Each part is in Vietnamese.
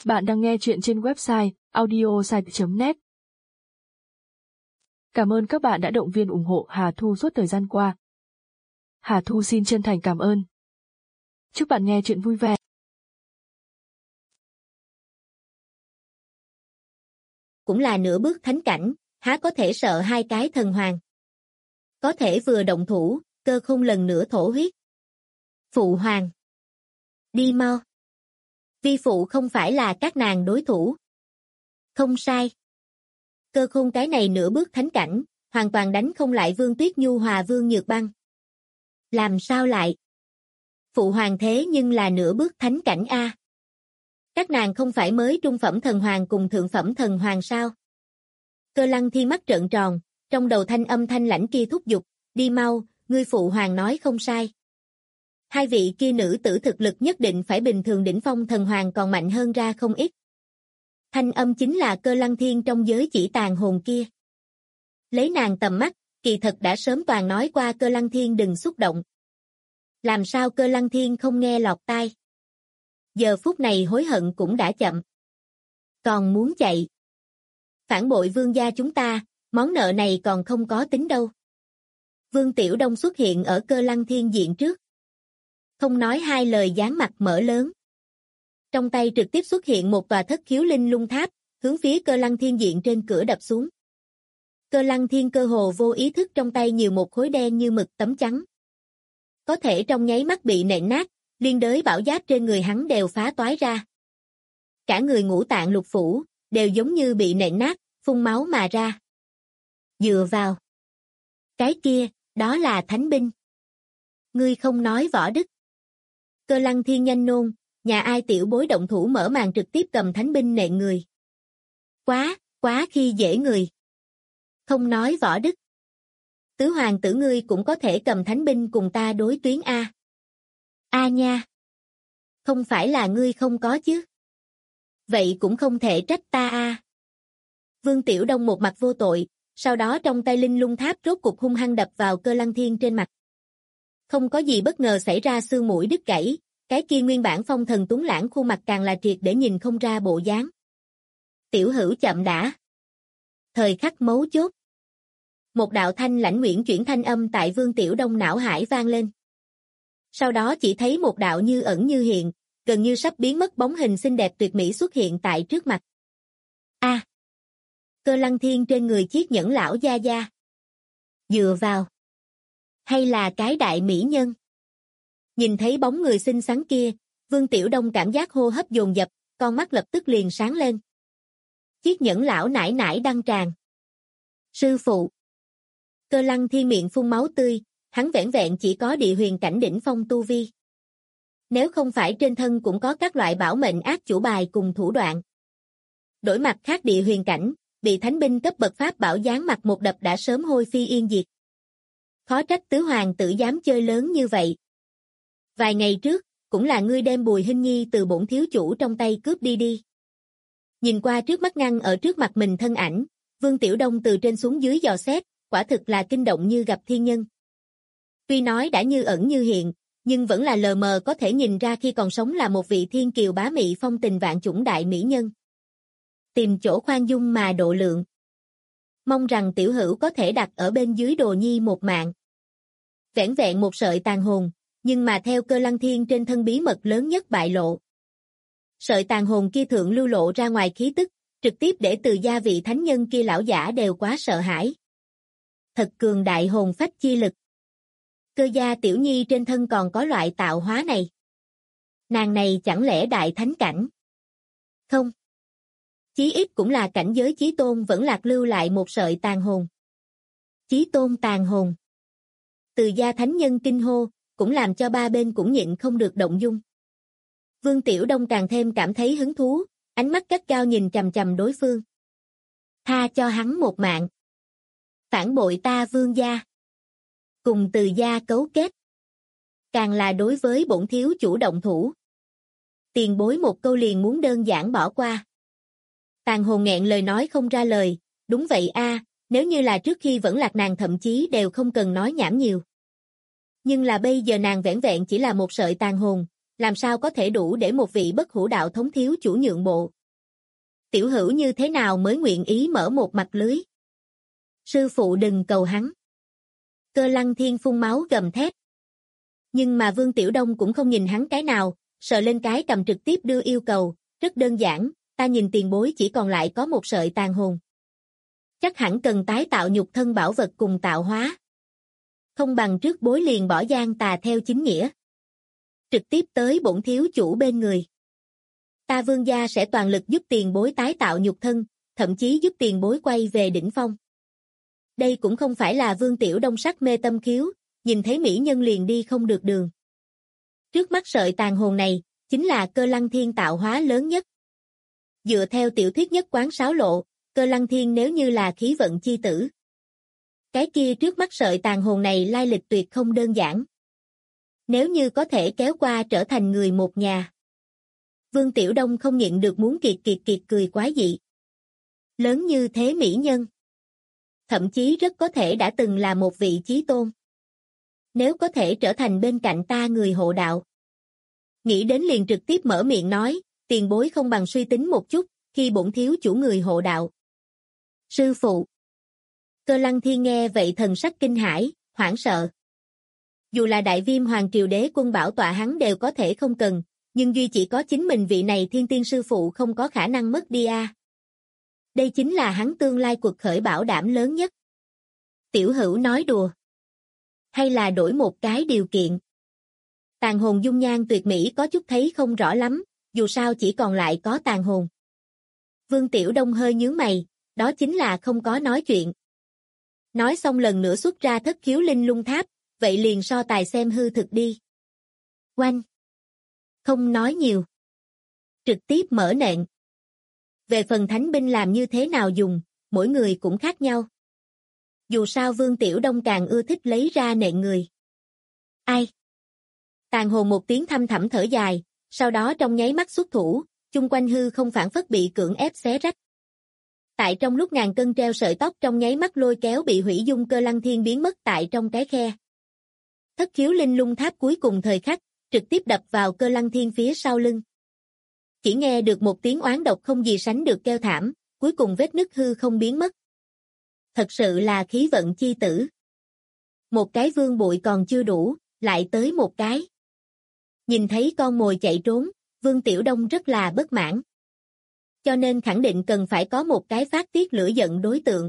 Bạn đang nghe chuyện trên website audiosite.net. Cảm ơn các bạn đã động viên ủng hộ Hà Thu suốt thời gian qua. Hà Thu xin chân thành cảm ơn. Chúc bạn nghe chuyện vui vẻ. Cũng là nửa bước thánh cảnh, há có thể sợ hai cái thần hoàng. Có thể vừa động thủ, Cơ Khôn lần nữa thổ huyết. Phụ hoàng, đi mau. Vi phụ không phải là các nàng đối thủ. Không sai. Cơ Khôn cái này nửa bước thánh cảnh, hoàn toàn đánh không lại Vương Tuyết Nhu hòa Vương Nhược Băng. Làm sao lại? Phụ hoàng thế nhưng là nửa bước thánh cảnh a. Các nàng không phải mới trung phẩm thần hoàng cùng thượng phẩm thần hoàng sao? Cơ Lăng Thiên mắt trợn tròn, trong đầu thanh âm thanh lãnh kia thúc giục, đi mau, ngươi phụ hoàng nói không sai. Hai vị kia nữ tử thực lực nhất định phải bình thường đỉnh phong thần hoàng còn mạnh hơn ra không ít. Thanh âm chính là Cơ Lăng Thiên trong giới chỉ tàn hồn kia. Lấy nàng tầm mắt, kỳ thật đã sớm toàn nói qua Cơ Lăng Thiên đừng xúc động. Làm sao Cơ Lăng Thiên không nghe lọt tai? Giờ phút này hối hận cũng đã chậm. Còn muốn chạy. Phản bội vương gia chúng ta, món nợ này còn không có tính đâu. Vương Tiểu Đông xuất hiện ở Cơ Lăng Thiên diện trước. Không nói hai lời dán mặt mở lớn. Trong tay trực tiếp xuất hiện một tòa thất khiếu linh lung tháp, hướng phía Cơ Lăng Thiên diện trên cửa đập xuống. Cơ Lăng Thiên cơ hồ vô ý thức trong tay nhiều một khối đen như mực tấm trắng. Có thể trong nháy mắt bị nện nát, liên đới bảo giáp trên người hắn đều phá toái ra. Cả người ngũ tạng lục phủ, đều giống như bị nện nát, phun máu mà ra. Dựa vào. Cái kia, đó là thánh binh. Ngươi không nói võ đức. Cơ Lăng Thiên nhanh nôn, nhà ai tiểu bối động thủ mở màn trực tiếp cầm thánh binh nện người. Quá khi dễ người. Không nói võ đức. Tứ hoàng tử ngươi cũng có thể cầm thánh binh cùng ta đối tuyến a. A nha. Không phải là ngươi không có chứ. Vậy cũng không thể trách ta a. Vương Tiểu Đông một mặt vô tội, sau đó trong tay linh lung tháp rốt cục hung hăng đập vào Cơ Lăng Thiên trên mặt. Không có gì bất ngờ xảy ra, xương mũi đứt gãy, cái kia nguyên bản phong thần tuấn lãng khuôn mặt càng là triệt để nhìn không ra bộ dáng. Tiểu hữu chậm đã. Thời khắc mấu chốt. Một đạo thanh lãnh nguyễn chuyển thanh âm tại Vương Tiểu Đông não hải vang lên. Sau đó chỉ thấy một đạo như ẩn như hiện, gần như sắp biến mất bóng hình xinh đẹp tuyệt mỹ xuất hiện tại trước mặt. A. Cơ Lăng Thiên trên người chiếc nhẫn lão gia gia. Dựa vào. Hay là cái đại mỹ nhân? Nhìn thấy bóng người xinh xắn kia, Vương Tiểu Đông cảm giác hô hấp dồn dập, con mắt lập tức liền sáng lên. Chiếc nhẫn lão nải nải đăng tràng. Sư phụ. Cơ Lăng Thiên miệng phun máu tươi, hắn vẻn vẹn chỉ có địa huyền cảnh đỉnh phong tu vi. Nếu không phải trên thân cũng có các loại bảo mệnh ác chủ bài cùng thủ đoạn. Đổi mặt khác địa huyền cảnh, bị thánh binh cấp bậc pháp bảo giáng mặt một đập đã sớm hôi phi yên diệt. Khó trách tứ hoàng tử dám chơi lớn như vậy. Vài ngày trước, cũng là ngươi đem Bùi Hinh Nhi từ bổn thiếu chủ trong tay cướp đi. Nhìn qua trước mắt ngăn ở trước mặt mình thân ảnh, Vương Tiểu Đông từ trên xuống dưới dò xét, quả thực là kinh động như gặp thiên nhân. Tuy nói đã như ẩn như hiện, nhưng vẫn là lờ mờ có thể nhìn ra khi còn sống là một vị thiên kiều bá mị phong tình vạn chủng đại mỹ nhân. Tìm chỗ khoan dung mà độ lượng. Mong rằng tiểu hữu có thể đặt ở bên dưới Đồ Nhi một mạng. Vẻn vẹn một sợi tàn hồn, nhưng mà theo Cơ Lăng Thiên trên thân bí mật lớn nhất bại lộ. Sợi tàn hồn kia thượng lưu lộ ra ngoài khí tức, trực tiếp để từ gia vị thánh nhân kia lão giả đều quá sợ hãi. Thật cường đại hồn phách chi lực. Cơ gia tiểu nhi trên thân còn có loại tạo hóa này. Nàng này chẳng lẽ đại thánh cảnh? Không. Chí ít cũng là cảnh giới chí tôn vẫn lạc lưu lại một sợi tàn hồn. Chí tôn tàn hồn. Từ gia thánh nhân kinh hô, cũng làm cho ba bên cũng nhịn không được động dung. Vương Tiểu Đông càng thêm cảm thấy hứng thú, ánh mắt gắt gao nhìn chằm chằm đối phương. Tha cho hắn một mạng. Phản bội ta Vương gia. Cùng từ gia cấu kết. Càng là đối với bổn thiếu chủ động thủ. Tiền bối một câu liền muốn đơn giản bỏ qua. Tàn hồn nghẹn lời nói không ra lời, đúng vậy a, nếu như là trước khi vẫn lạc nàng thậm chí đều không cần nói nhảm nhiều. Nhưng là bây giờ nàng vẻn vẹn chỉ là một sợi tàn hồn, làm sao có thể đủ để một vị bất hủ đạo thống thiếu chủ nhượng bộ. Tiểu hữu như thế nào mới nguyện ý mở một mặt lưới? Sư phụ đừng cầu hắn. Cơ Lăng Thiên phun máu gầm thét. Nhưng mà Vương Tiểu Đông cũng không nhìn hắn cái nào, sờ lên cái cầm trực tiếp đưa yêu cầu, rất đơn giản, ta nhìn tiền bối chỉ còn lại có một sợi tàn hồn. Chắc hẳn cần tái tạo nhục thân bảo vật cùng tạo hóa. Không bằng trước bối liền bỏ gian tà theo chính nghĩa. Trực tiếp tới bổn thiếu chủ bên người. Ta Vương gia sẽ toàn lực giúp tiền bối tái tạo nhục thân, thậm chí giúp tiền bối quay về đỉnh phong. Đây cũng không phải là Vương Tiểu Đông sắc mê tâm khiếu, nhìn thấy mỹ nhân liền đi không được đường. Trước mắt sợi tàn hồn này, chính là Cơ Lăng Thiên tạo hóa lớn nhất. Dựa theo tiểu thuyết nhất quán sáo lộ, Cơ Lăng Thiên nếu như là khí vận chi tử. Cái kia trước mắt sợi tàn hồn này lai lịch tuyệt không đơn giản. Nếu như có thể kéo qua trở thành người một nhà. Vương Tiểu Đông không nhịn được muốn kiệt cười quái dị. Lớn như thế mỹ nhân. Thậm chí rất có thể đã từng là một vị chí tôn. Nếu có thể trở thành bên cạnh ta người hộ đạo. Nghĩ đến liền trực tiếp mở miệng nói, tiền bối không bằng suy tính một chút, khi bổn thiếu chủ người hộ đạo. Sư phụ. Cơ Lăng Thiên nghe vậy thần sắc kinh hãi, hoảng sợ. Dù là Đại Viêm Hoàng Triều Đế quân bảo tọa hắn đều có thể không cần, nhưng duy chỉ có chính mình vị này thiên tiên sư phụ không có khả năng mất đi a. Đây chính là hắn tương lai cuộc khởi bảo đảm lớn nhất. Tiểu hữu nói đùa. Hay là đổi một cái điều kiện. Tàn hồn dung nhan tuyệt mỹ có chút thấy không rõ lắm, dù sao chỉ còn lại có tàn hồn. Vương Tiểu Đông hơi nhướng mày, đó chính là không có nói chuyện. Nói xong lần nữa xuất ra thất khiếu linh lung tháp, vậy liền so tài xem hư thực đi. Oanh! Không nói nhiều. Trực tiếp mở nện. Về phần thánh binh làm như thế nào dùng, mỗi người cũng khác nhau. Dù sao Vương Tiểu Đông càng ưa thích lấy ra nện người. Ai? Tàn hồn một tiếng thâm thẳm thở dài, sau đó trong nháy mắt xuất thủ, chung quanh hư không phản phất bị cưỡng ép xé rách. Tại trong lúc ngàn cân treo sợi tóc trong nháy mắt lôi kéo bị hủy dung Cơ Lăng Thiên biến mất tại trong cái khe. Thất khiếu linh lung tháp cuối cùng thời khắc, trực tiếp đập vào Cơ Lăng Thiên phía sau lưng. Chỉ nghe được một tiếng oán độc không gì sánh được kêu thảm, cuối cùng vết nứt hư không biến mất. Thật sự là khí vận chi tử. Một cái vương bụi còn chưa đủ, lại tới một cái. Nhìn thấy con mồi chạy trốn, Vương Tiểu Đông rất là bất mãn. Cho nên khẳng định cần phải có một cái phát tiết lửa giận đối tượng.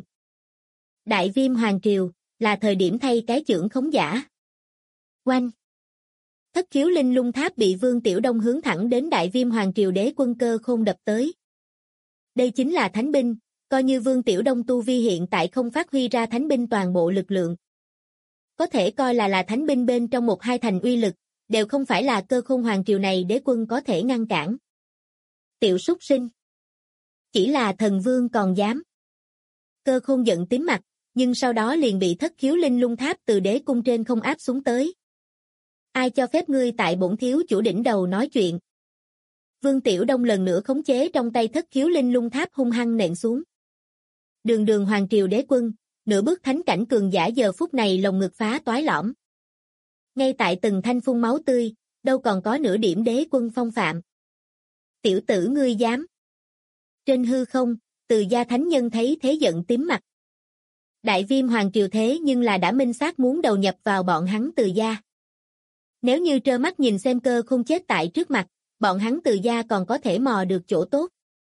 Đại Viêm Hoàng Triều, là thời điểm thay cái chưởng khống giả. Oanh! Thất khiếu linh lung tháp bị Vương Tiểu Đông hướng thẳng đến Đại Viêm Hoàng Triều Đế quân Cơ Khôn đập tới. Đây chính là thánh binh, coi như Vương Tiểu Đông tu vi hiện tại không phát huy ra thánh binh toàn bộ lực lượng. Có thể coi là thánh binh bên trong một hai thành uy lực, đều không phải là Cơ Khôn Hoàng Triều này đế quân có thể ngăn cản. Tiểu súc sinh. Chỉ là thần vương còn dám. Cơ Khôn giận tím mặt, nhưng sau đó liền bị thất khiếu linh lung tháp từ đế cung trên không áp xuống tới. Ai cho phép ngươi tại bổn thiếu chủ đỉnh đầu nói chuyện? Vương Tiểu Đông lần nữa khống chế trong tay thất khiếu linh lung tháp hung hăng nện xuống. Đường đường Hoàng Triều đế quân, nửa bước thánh cảnh cường giả giờ phút này lồng ngực phá toái lõm. Ngay tại từng thanh phun máu tươi, đâu còn có nửa điểm đế quân phong phạm. Tiểu tử ngươi dám. Trên hư không, Từ gia thánh nhân thấy thế giận tím mặt. Đại Viêm Hoàng Triều thế nhưng là đã minh xác muốn đầu nhập vào bọn hắn Từ gia. Nếu như trơ mắt nhìn xem Cơ Khôn chết tại trước mặt, bọn hắn Từ gia còn có thể mò được chỗ tốt.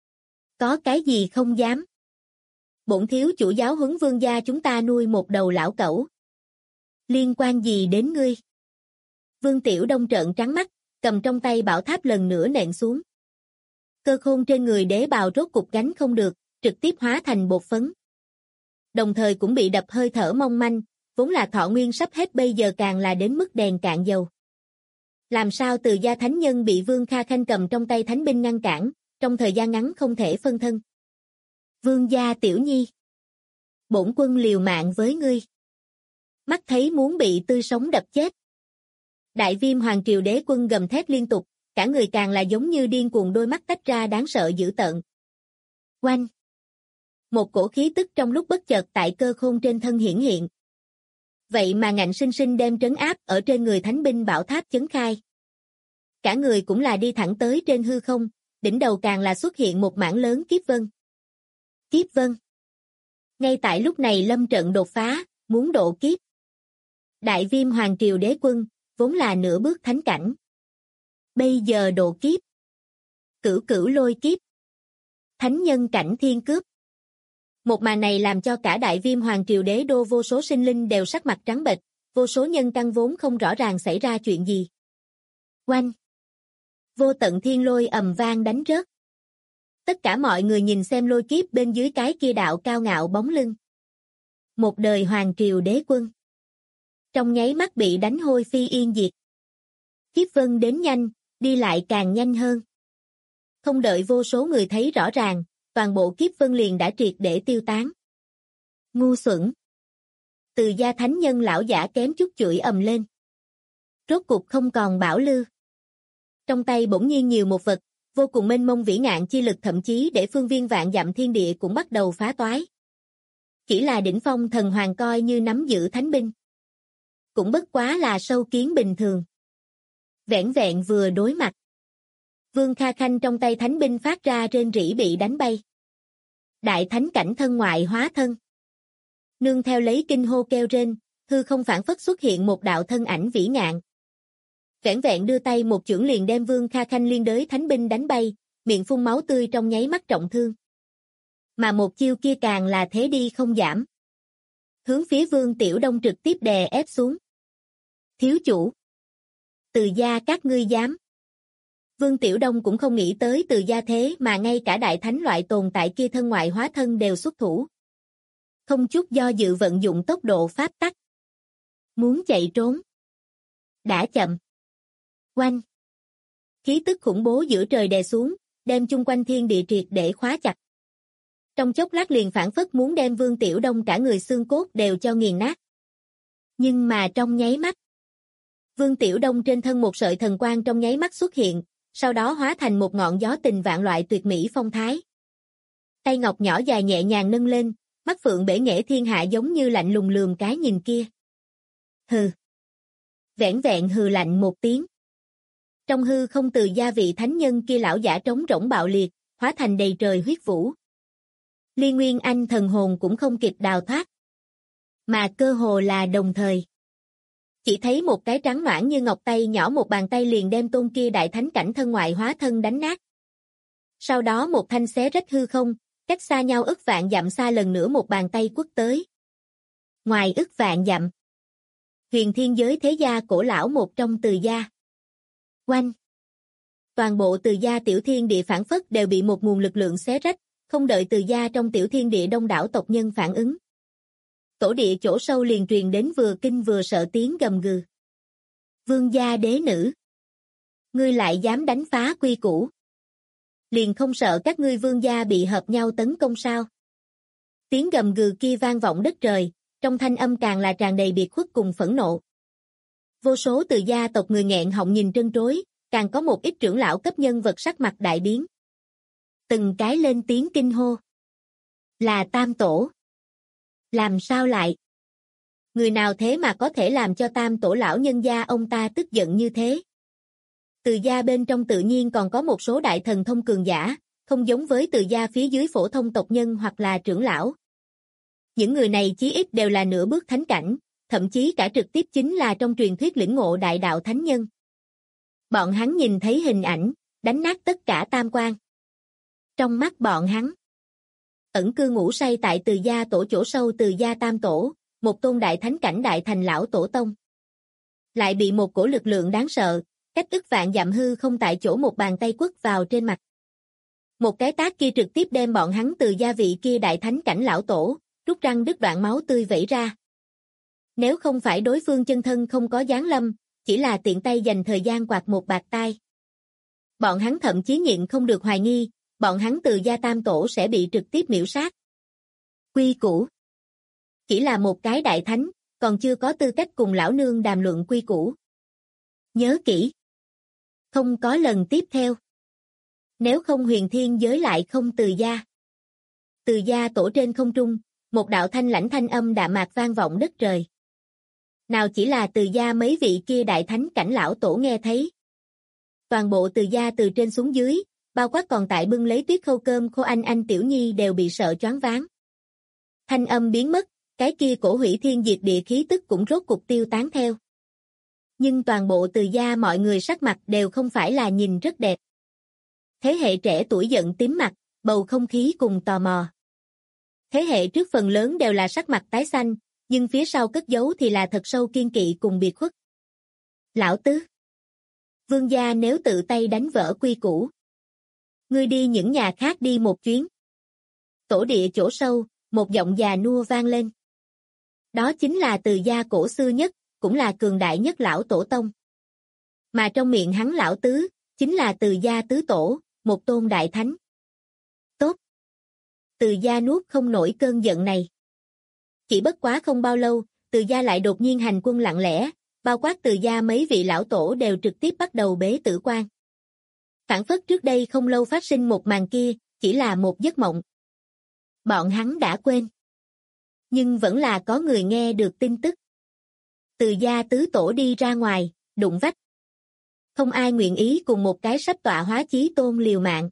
Có cái gì không dám? Bổn thiếu chủ giáo huấn vương gia chúng ta nuôi một đầu lão cẩu. Liên quan gì đến ngươi? Vương Tiểu Đông trợn trắng mắt, cầm trong tay bảo tháp lần nữa nện xuống. Cơ Khôn trên người đế bào rốt cục gánh không được, trực tiếp hóa thành bột phấn. Đồng thời cũng bị đập hơi thở mong manh, vốn là thọ nguyên sắp hết bây giờ càng là đến mức đèn cạn dầu. Làm sao Từ gia thánh nhân bị Vương Kha Khanh cầm trong tay thánh binh ngăn cản, trong thời gian ngắn không thể phân thân. Vương gia tiểu nhi. Bổn quân liều mạng với ngươi. Mắt thấy muốn bị tươi sống đập chết. Đại Viêm Hoàng Triều đế quân gầm thét liên tục, cả người càng là giống như điên cuồng, đôi mắt tách ra đáng sợ dữ tợn. Oanh! Một cổ khí tức trong lúc bất chợt tại Cơ Khôn trên thân hiển hiện. Vậy mà ngạnh sinh sinh đem trấn áp ở trên người thánh binh bảo tháp chấn khai. Cả người cũng là đi thẳng tới trên hư không, đỉnh đầu càng là xuất hiện một mảng lớn kiếp vân. Kiếp vân. Ngay tại lúc này lâm trận đột phá, muốn độ kiếp. Đại Viêm Hoàng Triều Đế Quân, vốn là nửa bước thánh cảnh. Bây giờ độ kiếp. Cửu cửu lôi kiếp. Thánh nhân cảnh thiên cướp. Một màn này làm cho cả Đại Viêm Hoàng Triều Đế đô vô số sinh linh đều sắc mặt trắng bệch, vô số nhân căn vốn không rõ ràng xảy ra chuyện gì. Oanh! Vô tận thiên lôi ầm vang đánh rớt. Tất cả mọi người nhìn xem lôi kiếp bên dưới cái kia đạo cao ngạo bóng lưng. Một đời Hoàng Triều Đế Quân. Trong nháy mắt bị đánh hôi phi yên diệt. Kiếp vân đến nhanh, đi lại càng nhanh hơn. Không đợi vô số người thấy rõ ràng, toàn bộ kiếp vân liền đã triệt để tiêu tán. Ngu xuẩn. Từ gia thánh nhân lão giả kém chút chửi ầm lên. Rốt cục không còn bảo lưu. Trong tay bỗng nhiên nhiều một vật, vô cùng mênh mông vĩ ngạn chi lực, thậm chí để phương viên vạn dặm thiên địa cũng bắt đầu phá toái. Chỉ là đỉnh phong thần hoàng coi như nắm giữ thánh binh. Cũng bất quá là sâu kiến bình thường. Vẻn vẹn vừa đối mặt. Vương Kha Khanh trong tay thánh binh phát ra rên rỉ bị đánh bay. Đại thánh cảnh thân ngoại hóa thân. Nương theo lấy kinh hô kêu rên, hư không phản phất xuất hiện một đạo thân ảnh vĩ ngạn. Vẻn vẹn đưa tay một chưởng liền đem Vương Kha Khanh liên đới thánh binh đánh bay, miệng phun máu tươi trong nháy mắt trọng thương. Mà một chiêu kia càng là thế đi không giảm. Hướng phía Vương Tiểu Đông trực tiếp đè ép xuống. Thiếu chủ. Từ gia các ngươi dám. Vương Tiểu Đông cũng không nghĩ tới Từ gia thế mà ngay cả đại thánh loại tồn tại kia thân ngoại hóa thân đều xuất thủ. Không chút do dự vận dụng tốc độ pháp tắc. Muốn chạy trốn. Đã chậm. Oanh. Khí tức khủng bố giữa trời đè xuống, đem chung quanh thiên địa triệt để khóa chặt. Trong chốc lát liền phản phất muốn đem Vương Tiểu Đông cả người xương cốt đều cho nghiền nát. Nhưng mà trong nháy mắt, Vương Tiểu Đông trên thân một sợi thần quang trong nháy mắt xuất hiện, sau đó hóa thành một ngọn gió tình vạn loại tuyệt mỹ phong thái. Tay ngọc nhỏ dài nhẹ nhàng nâng lên, mắt phượng bể nghệ thiên hạ giống như lạnh lùng lườm cái nhìn kia. Hừ. Vẻn vẹn hừ lạnh một tiếng. Trong hư không, Từ gia vị thánh nhân kia lão giả trống rỗng bạo liệt, hóa thành đầy trời huyết vũ. Liên Nguyên Anh thần hồn cũng không kịp đào thoát. Mà cơ hồ là đồng thời. Chỉ thấy một cái trắng noãn như ngọc tay nhỏ một bàn tay liền đem tôn kia đại thánh cảnh thân ngoại hóa thân đánh nát. Sau đó một thanh xé rách hư không, cách xa nhau ức vạn dặm xa lần nữa một bàn tay quất tới. Ngoài ức vạn dặm. Huyền thiên giới thế gia cổ lão một trong Từ gia. Oanh. Toàn bộ Từ gia tiểu thiên địa phản phất đều bị một nguồn lực lượng xé rách, không đợi Từ gia trong tiểu thiên địa đông đảo tộc nhân phản ứng. Tổ địa chỗ sâu liền truyền đến vừa kinh vừa sợ tiếng gầm gừ. Vương gia đế nữ. Ngươi lại dám đánh phá quy củ. Liền không sợ các ngươi vương gia bị hợp nhau tấn công sao? Tiếng gầm gừ kia vang vọng đất trời, trong thanh âm càng là tràn đầy biệt khuất cùng phẫn nộ. Vô số Từ gia tộc người nghẹn họng nhìn trân trối, càng có một ít trưởng lão cấp nhân vật sắc mặt đại biến. Từng cái lên tiếng kinh hô. Là Tam Tổ. Làm sao lại? Người nào thế mà có thể làm cho Tam Tổ lão nhân gia ông ta tức giận như thế? Từ gia bên trong tự nhiên còn có một số đại thần thông cường giả, không giống với Từ gia phía dưới phổ thông tộc nhân hoặc là trưởng lão. Những người này chí ít đều là nửa bước thánh cảnh, thậm chí cả trực tiếp chính là trong truyền thuyết lĩnh ngộ đại đạo thánh nhân. Bọn hắn nhìn thấy hình ảnh, đánh nát tất cả tam quan. Trong mắt bọn hắn, ẩn cư ngủ say tại Từ gia tổ chỗ sâu Từ gia Tam Tổ, một tôn đại thánh cảnh đại thành lão tổ tông. Lại bị một cổ lực lượng đáng sợ, cách ức vạn dặm hư không tại chỗ một bàn tay quất vào trên mặt. Một cái tát kia trực tiếp đem bọn hắn Từ gia vị kia đại thánh cảnh lão tổ, rút răng đứt đoạn máu tươi vẩy ra. Nếu không phải đối phương chân thân không có giáng lâm, chỉ là tiện tay dành thời gian quạt một bạt tai. Bọn hắn thậm chí nhịn không được hoài nghi, bọn hắn Từ gia Tam Tổ sẽ bị trực tiếp miểu sát. Quy củ. Chỉ là một cái đại thánh, còn chưa có tư cách cùng lão nương đàm luận quy củ. Nhớ kỹ. Không có lần tiếp theo. Nếu không huyền thiên giới lại không Từ gia. Từ gia tổ trên không trung, một đạo thanh lãnh thanh âm đạm mạc vang vọng đất trời. Nào chỉ là Từ gia mấy vị kia đại thánh cảnh lão tổ nghe thấy. Toàn bộ Từ gia từ trên xuống dưới, bao quát còn tại bưng lấy Tuyết Khâu cơm khô anh Tiểu Nhi đều bị sợ choáng váng. Thanh âm biến mất, cái kia cổ hủy thiên diệt địa khí tức cũng rốt cục tiêu tán theo. Nhưng toàn bộ Từ gia mọi người sắc mặt đều không phải là nhìn rất đẹp. Thế hệ trẻ tuổi giận tím mặt, bầu không khí cùng tò mò. Thế hệ trước phần lớn đều là sắc mặt tái xanh, nhưng phía sau cất giấu thì là thật sâu kiên kỵ cùng biệt khuất. Lão tứ, Vương gia nếu tự tay đánh vỡ quy củ, ngươi đi những nhà khác đi một chuyến. Tổ địa chỗ sâu, một giọng già nua vang lên. Đó chính là Từ gia cổ xưa nhất, cũng là cường đại nhất lão tổ tông. Mà trong miệng hắn lão tứ, chính là Từ gia tứ tổ, một tôn đại thánh. Tốt. Từ gia nuốt không nổi cơn giận này. Chỉ bất quá không bao lâu, Từ gia lại đột nhiên hành quân lặng lẽ, bao quát Từ gia mấy vị lão tổ đều trực tiếp bắt đầu bế tử quan. Phản phất trước đây không lâu phát sinh một màn kia, chỉ là một giấc mộng. Bọn hắn đã quên. Nhưng vẫn là có người nghe được tin tức. Từ gia tứ tổ đi ra ngoài, đụng vách. Không ai nguyện ý cùng một cái sắp tọa hóa chí tôn liều mạng.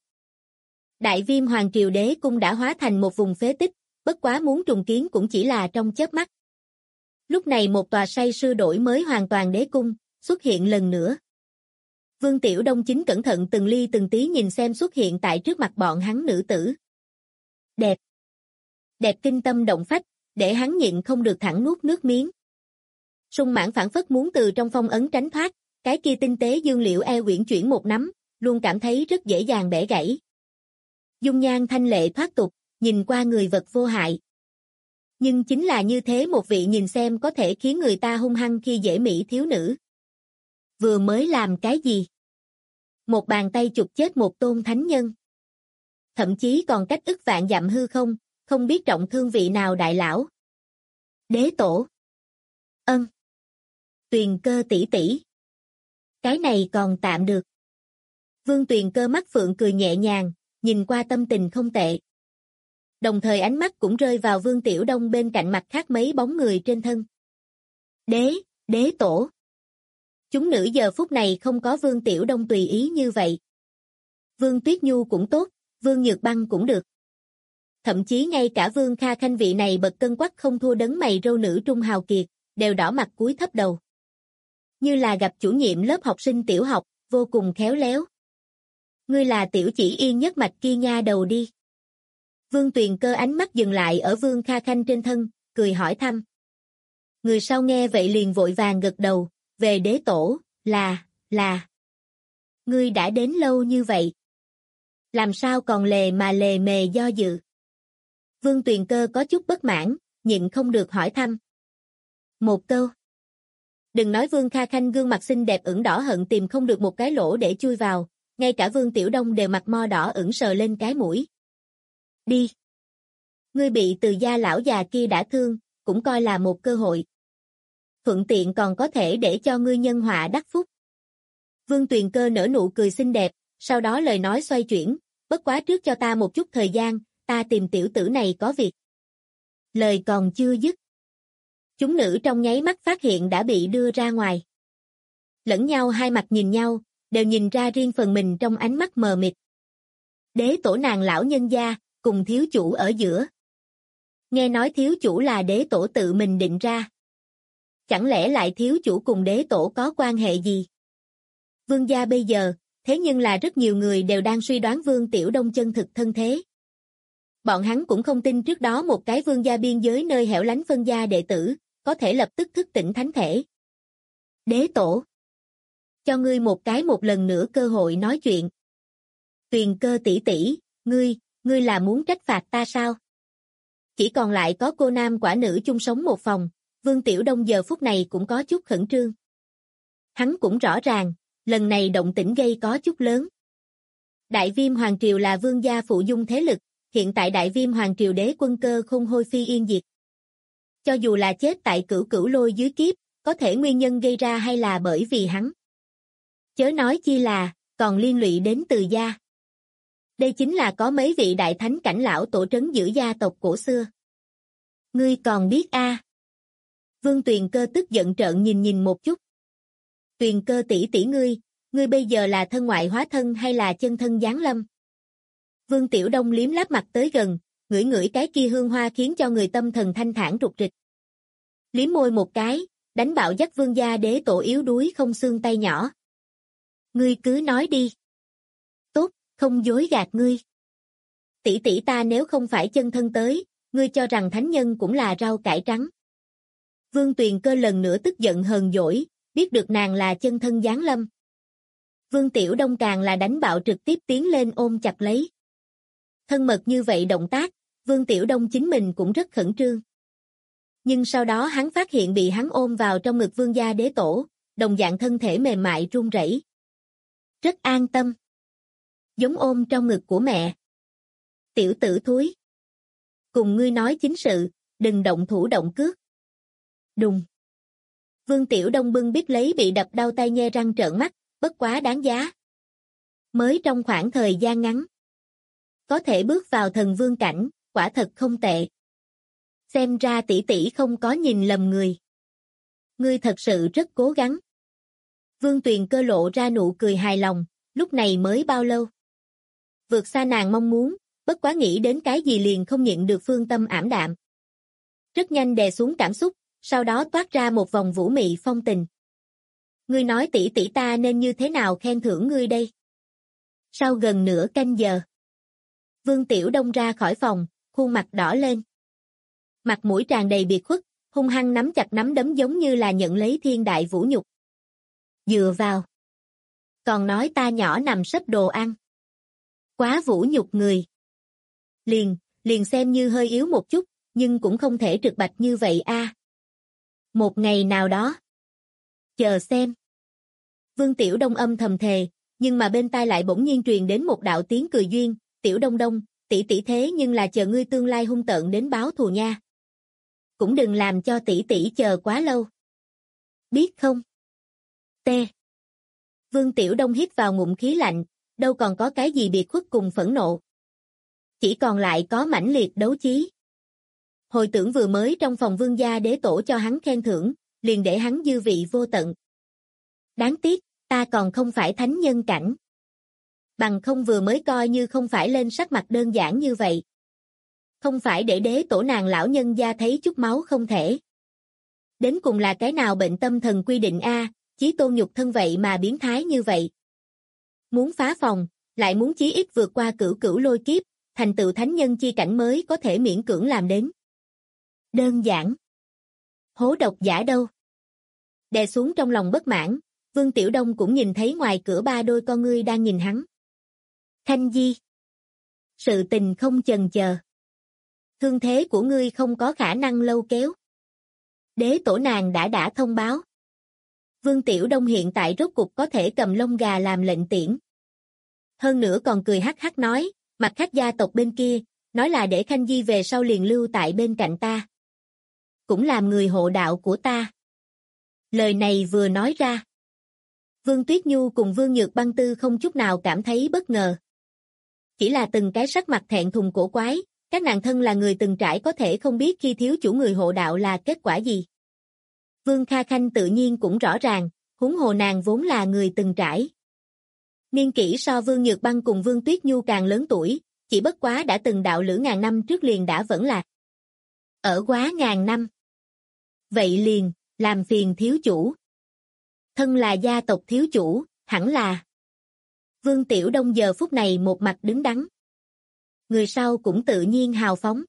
Đại Viêm Hoàng Triều Đế Cung đã hóa thành một vùng phế tích, bất quá muốn trùng kiến cũng chỉ là trong chớp mắt. Lúc này một tòa say sưa đổi mới hoàn toàn đế cung, xuất hiện lần nữa. Vương Tiểu Đông chính cẩn thận từng ly từng tí nhìn xem xuất hiện tại trước mặt bọn hắn nữ tử. Đẹp. Đẹp kinh tâm động phách, để hắn nhịn không được thẳng nuốt nước miếng. Sung Mãn phảng phất muốn từ trong phong ấn tránh thoát, cái kia tinh tế dương liễu eo uyển chuyển một nắm, luôn cảm thấy rất dễ dàng bẻ gãy. Dung nhan thanh lệ thoát tục, nhìn qua người vật vô hại. Nhưng chính là như thế một vị nhìn xem có thể khiến người ta hung hăng khi dễ mỹ thiếu nữ. Vừa mới làm cái gì? Một bàn tay chụp chết một tôn thánh nhân. Thậm chí còn cách ức vạn dặm hư không, không biết trọng thương vị nào đại lão. Đế tổ. Ân. Tuyền Cơ tỷ tỷ. Cái này còn tạm được. Vương Tuyền Cơ mắt phượng cười nhẹ nhàng, nhìn qua tâm tình không tệ. Đồng thời ánh mắt cũng rơi vào Vương Tiểu Đông bên cạnh mặt khác mấy bóng người trên thân. Đế tổ. Chúng nữ giờ phút này không có Vương Tiểu Đông tùy ý như vậy. Vương Tuyết Nhu cũng tốt, Vương Nhược Băng cũng được. Thậm chí ngay cả Vương Kha Khanh vị này bậc cân quắc không thua đấng mày râu nữ trung hào kiệt, đều đỏ mặt cúi thấp đầu. Như là gặp chủ nhiệm lớp học sinh tiểu học, vô cùng khéo léo. Ngươi là Tiểu Chỉ Yên nhất mạch kia nha đầu đi. Vương Tuyền Cơ ánh mắt dừng lại ở Vương Kha Khanh trên thân, cười hỏi thăm. Người sau nghe vậy liền vội vàng gật đầu, về đế tổ, là. Ngươi đã đến lâu như vậy. Làm sao còn lề mề do dự. Vương Tuyền Cơ có chút bất mãn, nhịn không được hỏi thăm. Một câu. Đừng nói Vương Kha Khanh gương mặt xinh đẹp ửng đỏ hận tìm không được một cái lỗ để chui vào, ngay cả Vương Tiểu Đông đều mặt mo đỏ ửng sờ lên cái mũi. Đi. Ngươi bị Từ gia lão già kia đã thương, cũng coi là một cơ hội. Thuận tiện còn có thể để cho ngươi nhân họa đắc phúc. Vương Tuyền Cơ nở nụ cười xinh đẹp, sau đó lời nói xoay chuyển, bất quá trước cho ta một chút thời gian, ta tìm tiểu tử này có việc. Lời còn chưa dứt. Chúng nữ trong nháy mắt phát hiện đã bị đưa ra ngoài. Lẫn nhau hai mặt nhìn nhau, đều nhìn ra riêng phần mình trong ánh mắt mờ mịt. Đế tổ nàng lão nhân gia, cùng thiếu chủ ở giữa. Nghe nói thiếu chủ là đế tổ tự mình định ra. Chẳng lẽ lại thiếu chủ cùng đế tổ có quan hệ gì? Vương gia bây giờ, thế nhưng là rất nhiều người đều đang suy đoán Vương Tiểu Đông chân thực thân thế. Bọn hắn cũng không tin trước đó một cái vương gia biên giới nơi hẻo lánh phân gia đệ tử, có thể lập tức thức tỉnh thánh thể. Đế tổ. Cho ngươi một lần nữa cơ hội nói chuyện. Tuyền Cơ tỷ tỷ, ngươi là muốn trách phạt ta sao? Chỉ còn lại có cô nam quả nữ chung sống một phòng, Vương Tiểu Đông giờ phút này cũng có chút khẩn trương. Hắn cũng rõ ràng, lần này động tĩnh gây có chút lớn. Đại Viêm Hoàng Triều là vương gia phụ dung thế lực, hiện tại Đại Viêm Hoàng Triều đế quân Cơ Khôn hôi phi yên diệt. Cho dù là chết tại Cửu Lôi dưới kiếp, có thể nguyên nhân gây ra hay là bởi vì hắn. Chớ nói chi là, còn liên lụy đến Từ gia. Đây chính là có mấy vị đại thánh cảnh lão tổ trấn giữ gia tộc cổ xưa. Ngươi còn biết a? Vương Tuyền Cơ tức giận trợn nhìn một chút. Tuyền Cơ tỷ tỷ ngươi ngươi bây giờ là thân ngoại hóa thân hay là chân thân giáng lâm? Vương Tiểu Đông liếm láp mặt tới gần, ngửi ngửi cái kia hương hoa khiến cho người tâm thần thanh thản rục rịch. Liếm môi một cái, đánh bạo dắt Vương gia đế tổ yếu đuối không xương tay nhỏ. Ngươi cứ nói đi. Tốt, không dối gạt ngươi. Tỷ tỷ ta nếu không phải chân thân tới, ngươi cho rằng thánh nhân cũng là rau cải trắng. Vương Tuyền Cơ lần nữa tức giận hờn dỗi, biết được nàng là chân thân giáng lâm. Vương Tiểu Đông càng là đánh bạo trực tiếp tiến lên ôm chặt lấy. Thân mật như vậy động tác, Vương Tiểu Đông chính mình cũng rất khẩn trương. Nhưng sau đó hắn phát hiện bị hắn ôm vào trong ngực Vương gia đế tổ, đồng dạng thân thể mềm mại run rẩy. Rất an tâm. Giống ôm trong ngực của mẹ. Tiểu tử thúi. Cùng ngươi nói chính sự, đừng động thủ động cước. Đùng. Vương Tiểu Đông bưng bít lấy bị đập đau tay nhe răng trợn mắt, bất quá đáng giá. Mới trong khoảng thời gian ngắn. Có thể bước vào thần vương cảnh, quả thật không tệ. Xem ra tỷ tỷ không có nhìn lầm người. Ngươi thật sự rất cố gắng. Vương Tuyền Cơ lộ ra nụ cười hài lòng, lúc này mới bao lâu. Vượt xa nàng mong muốn, bất quá nghĩ đến cái gì liền không nhịn được phương tâm ảm đạm. Rất nhanh đè xuống cảm xúc, sau đó toát ra một vòng vũ mị phong tình. Ngươi nói tỷ tỷ ta nên như thế nào khen thưởng ngươi đây? Sau gần nửa canh giờ, Vương Tiểu Đông ra khỏi phòng, khuôn mặt đỏ lên. Mặt mũi tràn đầy biệt khuất, hung hăng nắm chặt nắm đấm giống như là nhận lấy thiên đại vũ nhục. Dựa vào. Còn nói ta nhỏ nằm sấp đồ ăn. Quá vũ nhục người. Liền xem như hơi yếu một chút, nhưng cũng không thể trực bạch như vậy a. Một ngày nào đó. Chờ xem. Vương Tiểu Đông âm thầm thề, nhưng mà bên tai lại bỗng nhiên truyền đến một đạo tiếng cười duyên, Tiểu Đông Đông, tỷ tỷ thế nhưng là chờ ngươi tương lai hung tợn đến báo thù nha. Cũng đừng làm cho tỷ tỷ chờ quá lâu. Biết không? T. Vương Tiểu Đông hít vào ngụm khí lạnh, đâu còn có cái gì biệt khuất cùng phẫn nộ. Chỉ còn lại có mãnh liệt đấu chí. Hồi tưởng vừa mới trong phòng Vương gia đế tổ cho hắn khen thưởng, liền để hắn dư vị vô tận. Đáng tiếc, ta còn không phải thánh nhân cảnh. Bằng không vừa mới coi như không phải lên sắc mặt đơn giản như vậy. Không phải để đế tổ nàng lão nhân gia thấy chút máu không thể. Đến cùng là cái nào bệnh tâm thần quy định a, chí tôn nhục thân vậy mà biến thái như vậy. Muốn phá phòng, lại muốn chí ít vượt qua cửu cửu lôi kiếp, thành tựu thánh nhân chi cảnh mới có thể miễn cưỡng làm đến. Đơn giản. Hố độc giả đâu? Đè xuống trong lòng bất mãn, Vương Tiểu Đông cũng nhìn thấy ngoài cửa ba đôi con ngươi đang nhìn hắn. Khanh Di. Sự tình không chần chờ. Thương thế của ngươi không có khả năng lâu kéo. Đế tổ nàng đã thông báo. Vương Tiểu Đông hiện tại rốt cục có thể cầm lông gà làm lệnh tiễn. Hơn nữa còn cười hắc hắc nói, mặt khác gia tộc bên kia, nói là để Khanh Di về sau liền lưu tại bên cạnh ta. Cũng làm người hộ đạo của ta. Lời này vừa nói ra. Vương Tuyết Nhu cùng Vương Nhược Băng Tư không chút nào cảm thấy bất ngờ. Chỉ là từng cái sắc mặt thẹn thùng cổ quái, các nàng thân là người từng trải có thể không biết khi thiếu chủ người hộ đạo là kết quả gì. Vương Kha Khanh tự nhiên cũng rõ ràng, huống hồ nàng vốn là người từng trải. Niên kỷ so Vương Nhược Băng cùng Vương Tuyết Nhu càng lớn tuổi, chỉ bất quá đã từng đạo lữ ngàn năm trước liền đã vẫn lạc. Ở quá ngàn năm. Vậy liền, làm phiền thiếu chủ. Thân là gia tộc thiếu chủ, hẳn là. Vương Tiểu Đông giờ phút này một mặt đứng đắn. Người sau cũng tự nhiên hào phóng.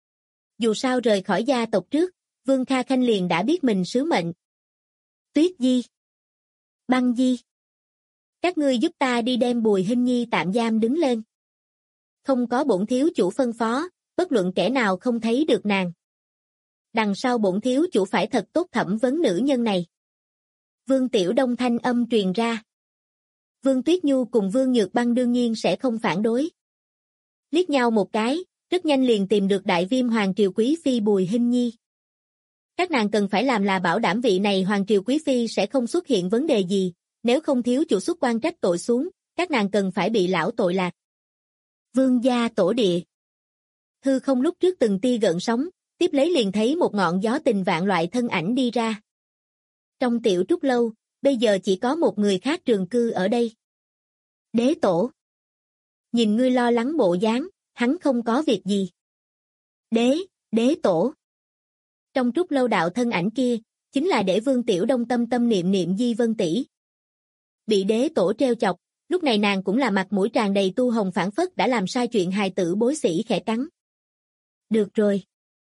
Dù sao rời khỏi gia tộc trước, Vương Kha Khanh liền đã biết mình sứ mệnh. Tuyết Di. Băng Di. Các ngươi giúp ta đi đem Bùi Hinh Nhi tạm giam đứng lên. Không có bổn thiếu chủ phân phó, bất luận kẻ nào không thấy được nàng. Đằng sau bổn thiếu chủ phải thật tốt thẩm vấn nữ nhân này. Vương Tiểu Đông thanh âm truyền ra. Vương Tuyết Nhu cùng Vương Nhược Băng đương nhiên sẽ không phản đối. Liếc nhau một cái, rất nhanh liền tìm được đại viêm hoàng triều quý phi Bùi Hinh Nhi. Các nàng cần phải làm là bảo đảm vị này hoàng triều quý phi sẽ không xuất hiện vấn đề gì, nếu không thiếu chủ xuất quan trách tội xuống, các nàng cần phải bị lão tội lạc. Vương gia tổ địa. Hư không lúc trước từng tia gợn sóng, tiếp lấy liền thấy một ngọn gió tình vạn loại thân ảnh đi ra. Trong tiểu trúc lâu, bây giờ chỉ có một người khác trường cư ở đây. Đế tổ. Nhìn ngươi lo lắng bộ dáng, hắn không có việc gì. Đế tổ. Trong trúc lâu đạo thân ảnh kia, chính là để Vương Tiểu Đông tâm tâm niệm niệm Di Vân tỷ. Bị đế tổ treo chọc, lúc này nàng cũng là mặt mũi tràn đầy tu hồng phảng phất đã làm sai chuyện hài tử bối sĩ khẽ cắn. Được rồi.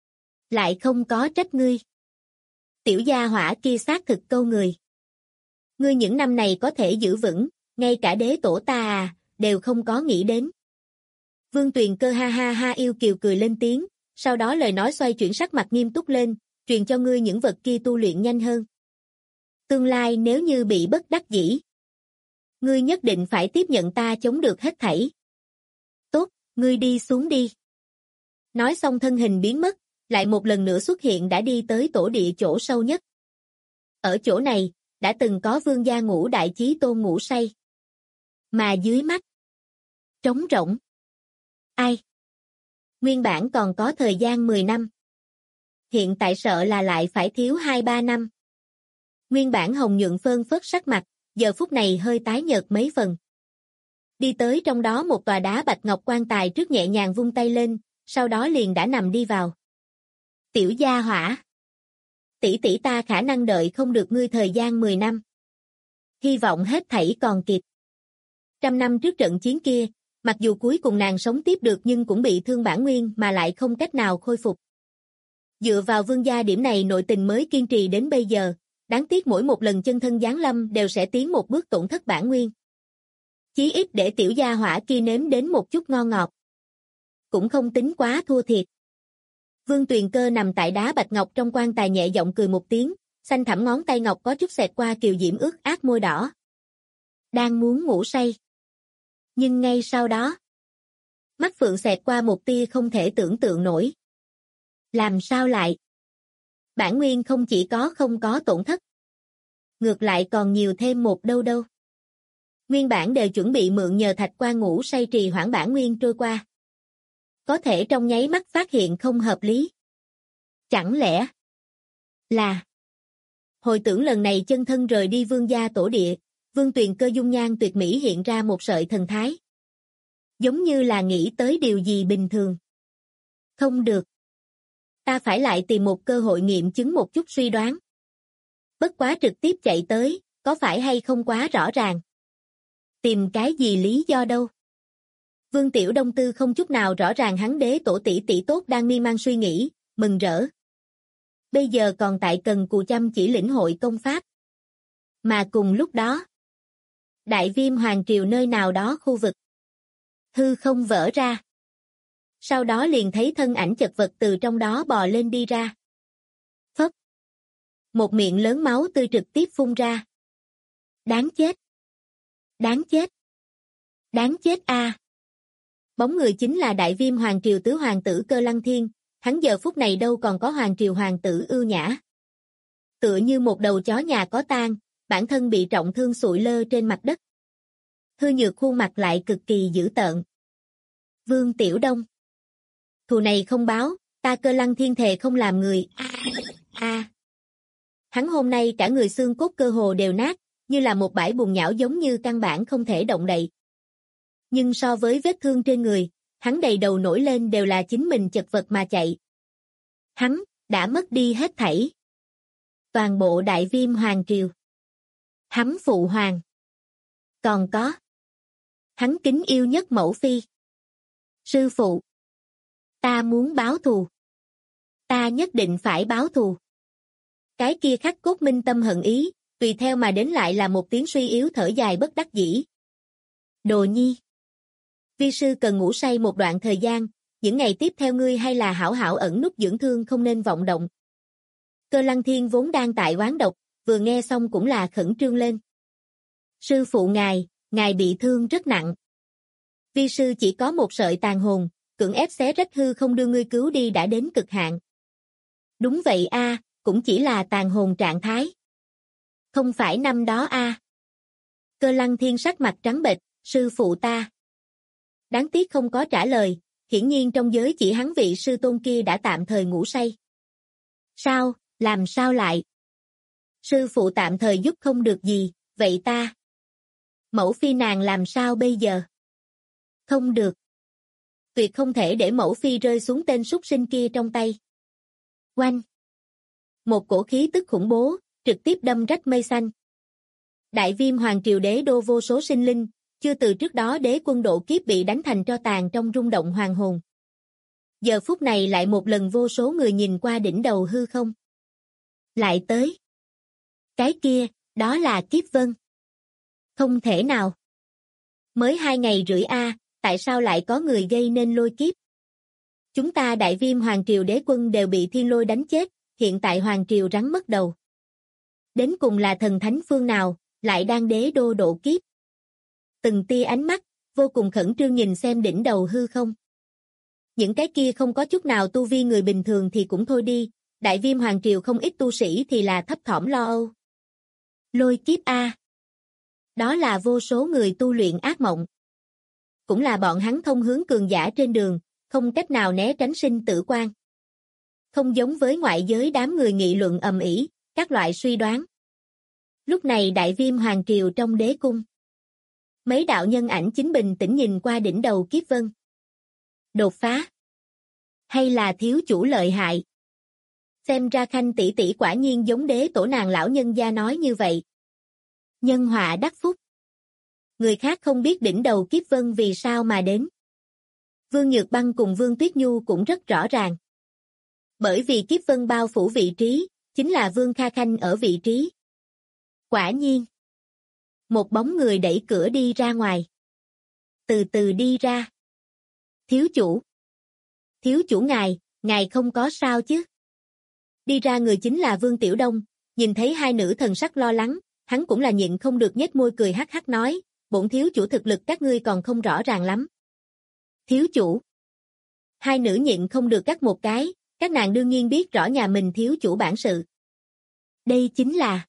Lại không có trách ngươi. Tiểu gia hỏa kia xác thực câu người. Ngươi những năm này có thể giữ vững, ngay cả đế tổ ta đều không có nghĩ đến. Vương Tuyền Cơ ha ha ha yêu kiều cười lên tiếng, sau đó lời nói xoay chuyển sắc mặt nghiêm túc lên, truyền cho ngươi những vật kia tu luyện nhanh hơn. Tương lai nếu như bị bất đắc dĩ, ngươi nhất định phải tiếp nhận ta chống được hết thảy. Tốt, ngươi đi xuống đi. Nói xong thân hình biến mất, lại một lần nữa xuất hiện đã đi tới tổ địa chỗ sâu nhất. Ở chỗ này, đã từng có vương gia Ngũ Đại Chí Tôn ngủ say. Mà dưới mắt, trống rỗng. Ai? Nguyên bản còn có thời gian 10 năm. Hiện tại sợ là lại phải thiếu 2-3 năm. Nguyên bản hồng nhuận phơn phớt sắc mặt, giờ phút này hơi tái nhợt mấy phần. Đi tới trong đó một tòa đá bạch ngọc quan tài trước nhẹ nhàng vung tay lên, sau đó liền đã nằm đi vào. Tiểu gia hỏa. Tỷ tỷ ta khả năng đợi không được ngươi thời gian 10 năm. Hy vọng hết thảy còn kịp. 100 năm trước trận chiến kia, mặc dù cuối cùng nàng sống tiếp được nhưng cũng bị thương bản nguyên mà lại không cách nào khôi phục. Dựa vào vương gia điểm này nội tình mới kiên trì đến bây giờ, đáng tiếc mỗi một lần chân thân giáng lâm đều sẽ tiến một bước tổn thất bản nguyên. Chí ít để tiểu gia hỏa kia nếm đến một chút ngon ngọt. Cũng không tính quá thua thiệt. Vương Tuyền Cơ nằm tại đá bạch ngọc trong quan tài nhẹ giọng cười một tiếng, xanh thẳm ngón tay ngọc có chút xẹt qua kiều diễm ướt át môi đỏ. Đang muốn ngủ say. Nhưng ngay sau đó, mắt phượng xẹt qua một tia không thể tưởng tượng nổi. Làm sao lại? Bản nguyên không chỉ có không có tổn thất. Ngược lại còn nhiều thêm một đâu đâu. Nguyên bản đều chuẩn bị mượn nhờ thạch quan ngủ say trì hoãn bản nguyên trôi qua. Có thể trong nháy mắt phát hiện không hợp lý. Chẳng lẽ là hồi tưởng lần này chân thân rời đi vương gia tổ địa, Vương Tuyền Cơ dung nhan tuyệt mỹ hiện ra một sợi thần thái. Giống như là nghĩ tới điều gì bình thường. Không được. Ta phải lại tìm một cơ hội nghiệm chứng một chút suy đoán. Bất quá trực tiếp chạy tới, có phải hay không quá rõ ràng. Tìm cái gì lý do đâu. Vương Tiểu Đông Tư không chút nào rõ ràng hắn đế tổ tỷ tỷ tốt đang miên man suy nghĩ, mừng rỡ. Bây giờ còn tại cần cù chăm chỉ lĩnh hội công pháp. Mà cùng lúc đó, Đại Viêm Hoàng Triều nơi nào đó khu vực. Hư không vỡ ra. Sau đó liền thấy thân ảnh chật vật từ trong đó bò lên đi ra. Phất. Một miệng lớn máu tươi trực tiếp phun ra. Đáng chết. Đáng chết. Đáng chết a. Bóng người chính là Đại Viêm Hoàng Triều tứ hoàng tử Cơ Lăng Thiên, hắn giờ phút này đâu còn có Hoàng Triều hoàng tử ưu nhã. Tựa như một đầu chó nhà có tang, bản thân bị trọng thương sụi lơ trên mặt đất. Hư nhược khuôn mặt lại cực kỳ dữ tợn. Vương Tiểu Đông. Thù này không báo, ta Cơ Lăng Thiên thề không làm người. Hắn hôm nay cả người xương cốt cơ hồ đều nát, như là một bãi bùn nhão giống như căn bản không thể động đậy. Nhưng so với vết thương trên người, hắn đầy đầu nổi lên đều là chính mình chật vật mà chạy. Hắn đã mất đi hết thảy. Toàn bộ Đại Viêm Hoàng Triều. Hắn phụ hoàng. Còn có. Hắn kính yêu nhất mẫu phi. Sư phụ. Ta muốn báo thù. Ta nhất định phải báo thù. Cái kia khắc cốt minh tâm hận ý, tùy theo mà đến lại là một tiếng suy yếu thở dài bất đắc dĩ. Đồ nhi. Vi sư cần ngủ say một đoạn thời gian, những ngày tiếp theo ngươi hay là hảo hảo ẩn nút dưỡng thương không nên vọng động. Cơ Lăng Thiên vốn đang tại oán độc, vừa nghe xong cũng là khẩn trương lên. Sư phụ ngài bị thương rất nặng. Vi sư chỉ có một sợi tàn hồn, cưỡng ép xé rách hư không đưa ngươi cứu đi đã đến cực hạn. Đúng vậy a, cũng chỉ là tàn hồn trạng thái. Không phải năm đó a. Cơ Lăng Thiên sắc mặt trắng bệch, sư phụ ta. Đáng tiếc không có trả lời, hiển nhiên trong giới chỉ hắn vị sư tôn kia đã tạm thời ngủ say. Sao, làm sao lại? Sư phụ tạm thời giúp không được gì, vậy ta. Mẫu phi nàng làm sao bây giờ? Không được. Tuyệt không thể để mẫu phi rơi xuống tên súc sinh kia trong tay. Oanh! Một cổ khí tức khủng bố, trực tiếp đâm rách mây xanh. Đại Viêm Hoàng Triều đế đô vô số sinh linh, chưa từ trước đó đế quân độ kiếp bị đánh thành tro tàn trong rung động hoàng hồn. Giờ phút này lại một lần vô số người nhìn qua đỉnh đầu hư không. Lại tới. Cái kia, đó là kiếp vân. Không thể nào. Mới 2 ngày rưỡi tại sao lại có người gây nên lôi kiếp? Chúng ta Đại Viêm Hoàng Triều đế quân đều bị thiên lôi đánh chết, hiện tại Hoàng Triều rắn mất đầu. Đến cùng là thần thánh phương nào, lại đang đế đô độ kiếp? Từng tia ánh mắt, vô cùng khẩn trương nhìn xem đỉnh đầu hư không. Những cái kia không có chút nào tu vi người bình thường thì cũng thôi đi, Đại Viêm Hoàng Triều không ít tu sĩ thì là thấp thỏm lo âu. Lôi kiếp Đó là vô số người tu luyện ác mộng. Cũng là bọn hắn thông hướng cường giả trên đường, không cách nào né tránh sinh tử quan. Không giống với ngoại giới đám người nghị luận ầm ĩ, các loại suy đoán. Lúc này Đại Viêm Hoàng Triều trong đế cung. Mấy đạo nhân ảnh chính bình tĩnh nhìn qua đỉnh đầu kiếp vân. Đột phá? Hay là thiếu chủ lợi hại? Xem ra Khanh tỷ tỷ quả nhiên giống đế tổ nàng lão nhân gia nói như vậy. Nhân họa đắc phúc. Người khác không biết đỉnh đầu kiếp vân vì sao mà đến. Vương Nhược Băng cùng Vương Tuyết Nhu cũng rất rõ ràng. Bởi vì kiếp vân bao phủ vị trí, chính là Vương Kha Khanh ở vị trí. Quả nhiên. Một bóng người đẩy cửa đi ra ngoài. Từ từ đi ra. Thiếu chủ. Thiếu chủ ngài không có sao chứ? Đi ra người chính là Vương Tiểu Đông, nhìn thấy hai nữ thần sắc lo lắng, hắn cũng là nhịn không được nhếch môi cười hắc hắc nói, bổn thiếu chủ thực lực các ngươi còn không rõ ràng lắm. Thiếu chủ. Hai nữ nhịn không được cắt một cái, các nàng đương nhiên biết rõ nhà mình thiếu chủ bản sự. Đây chính là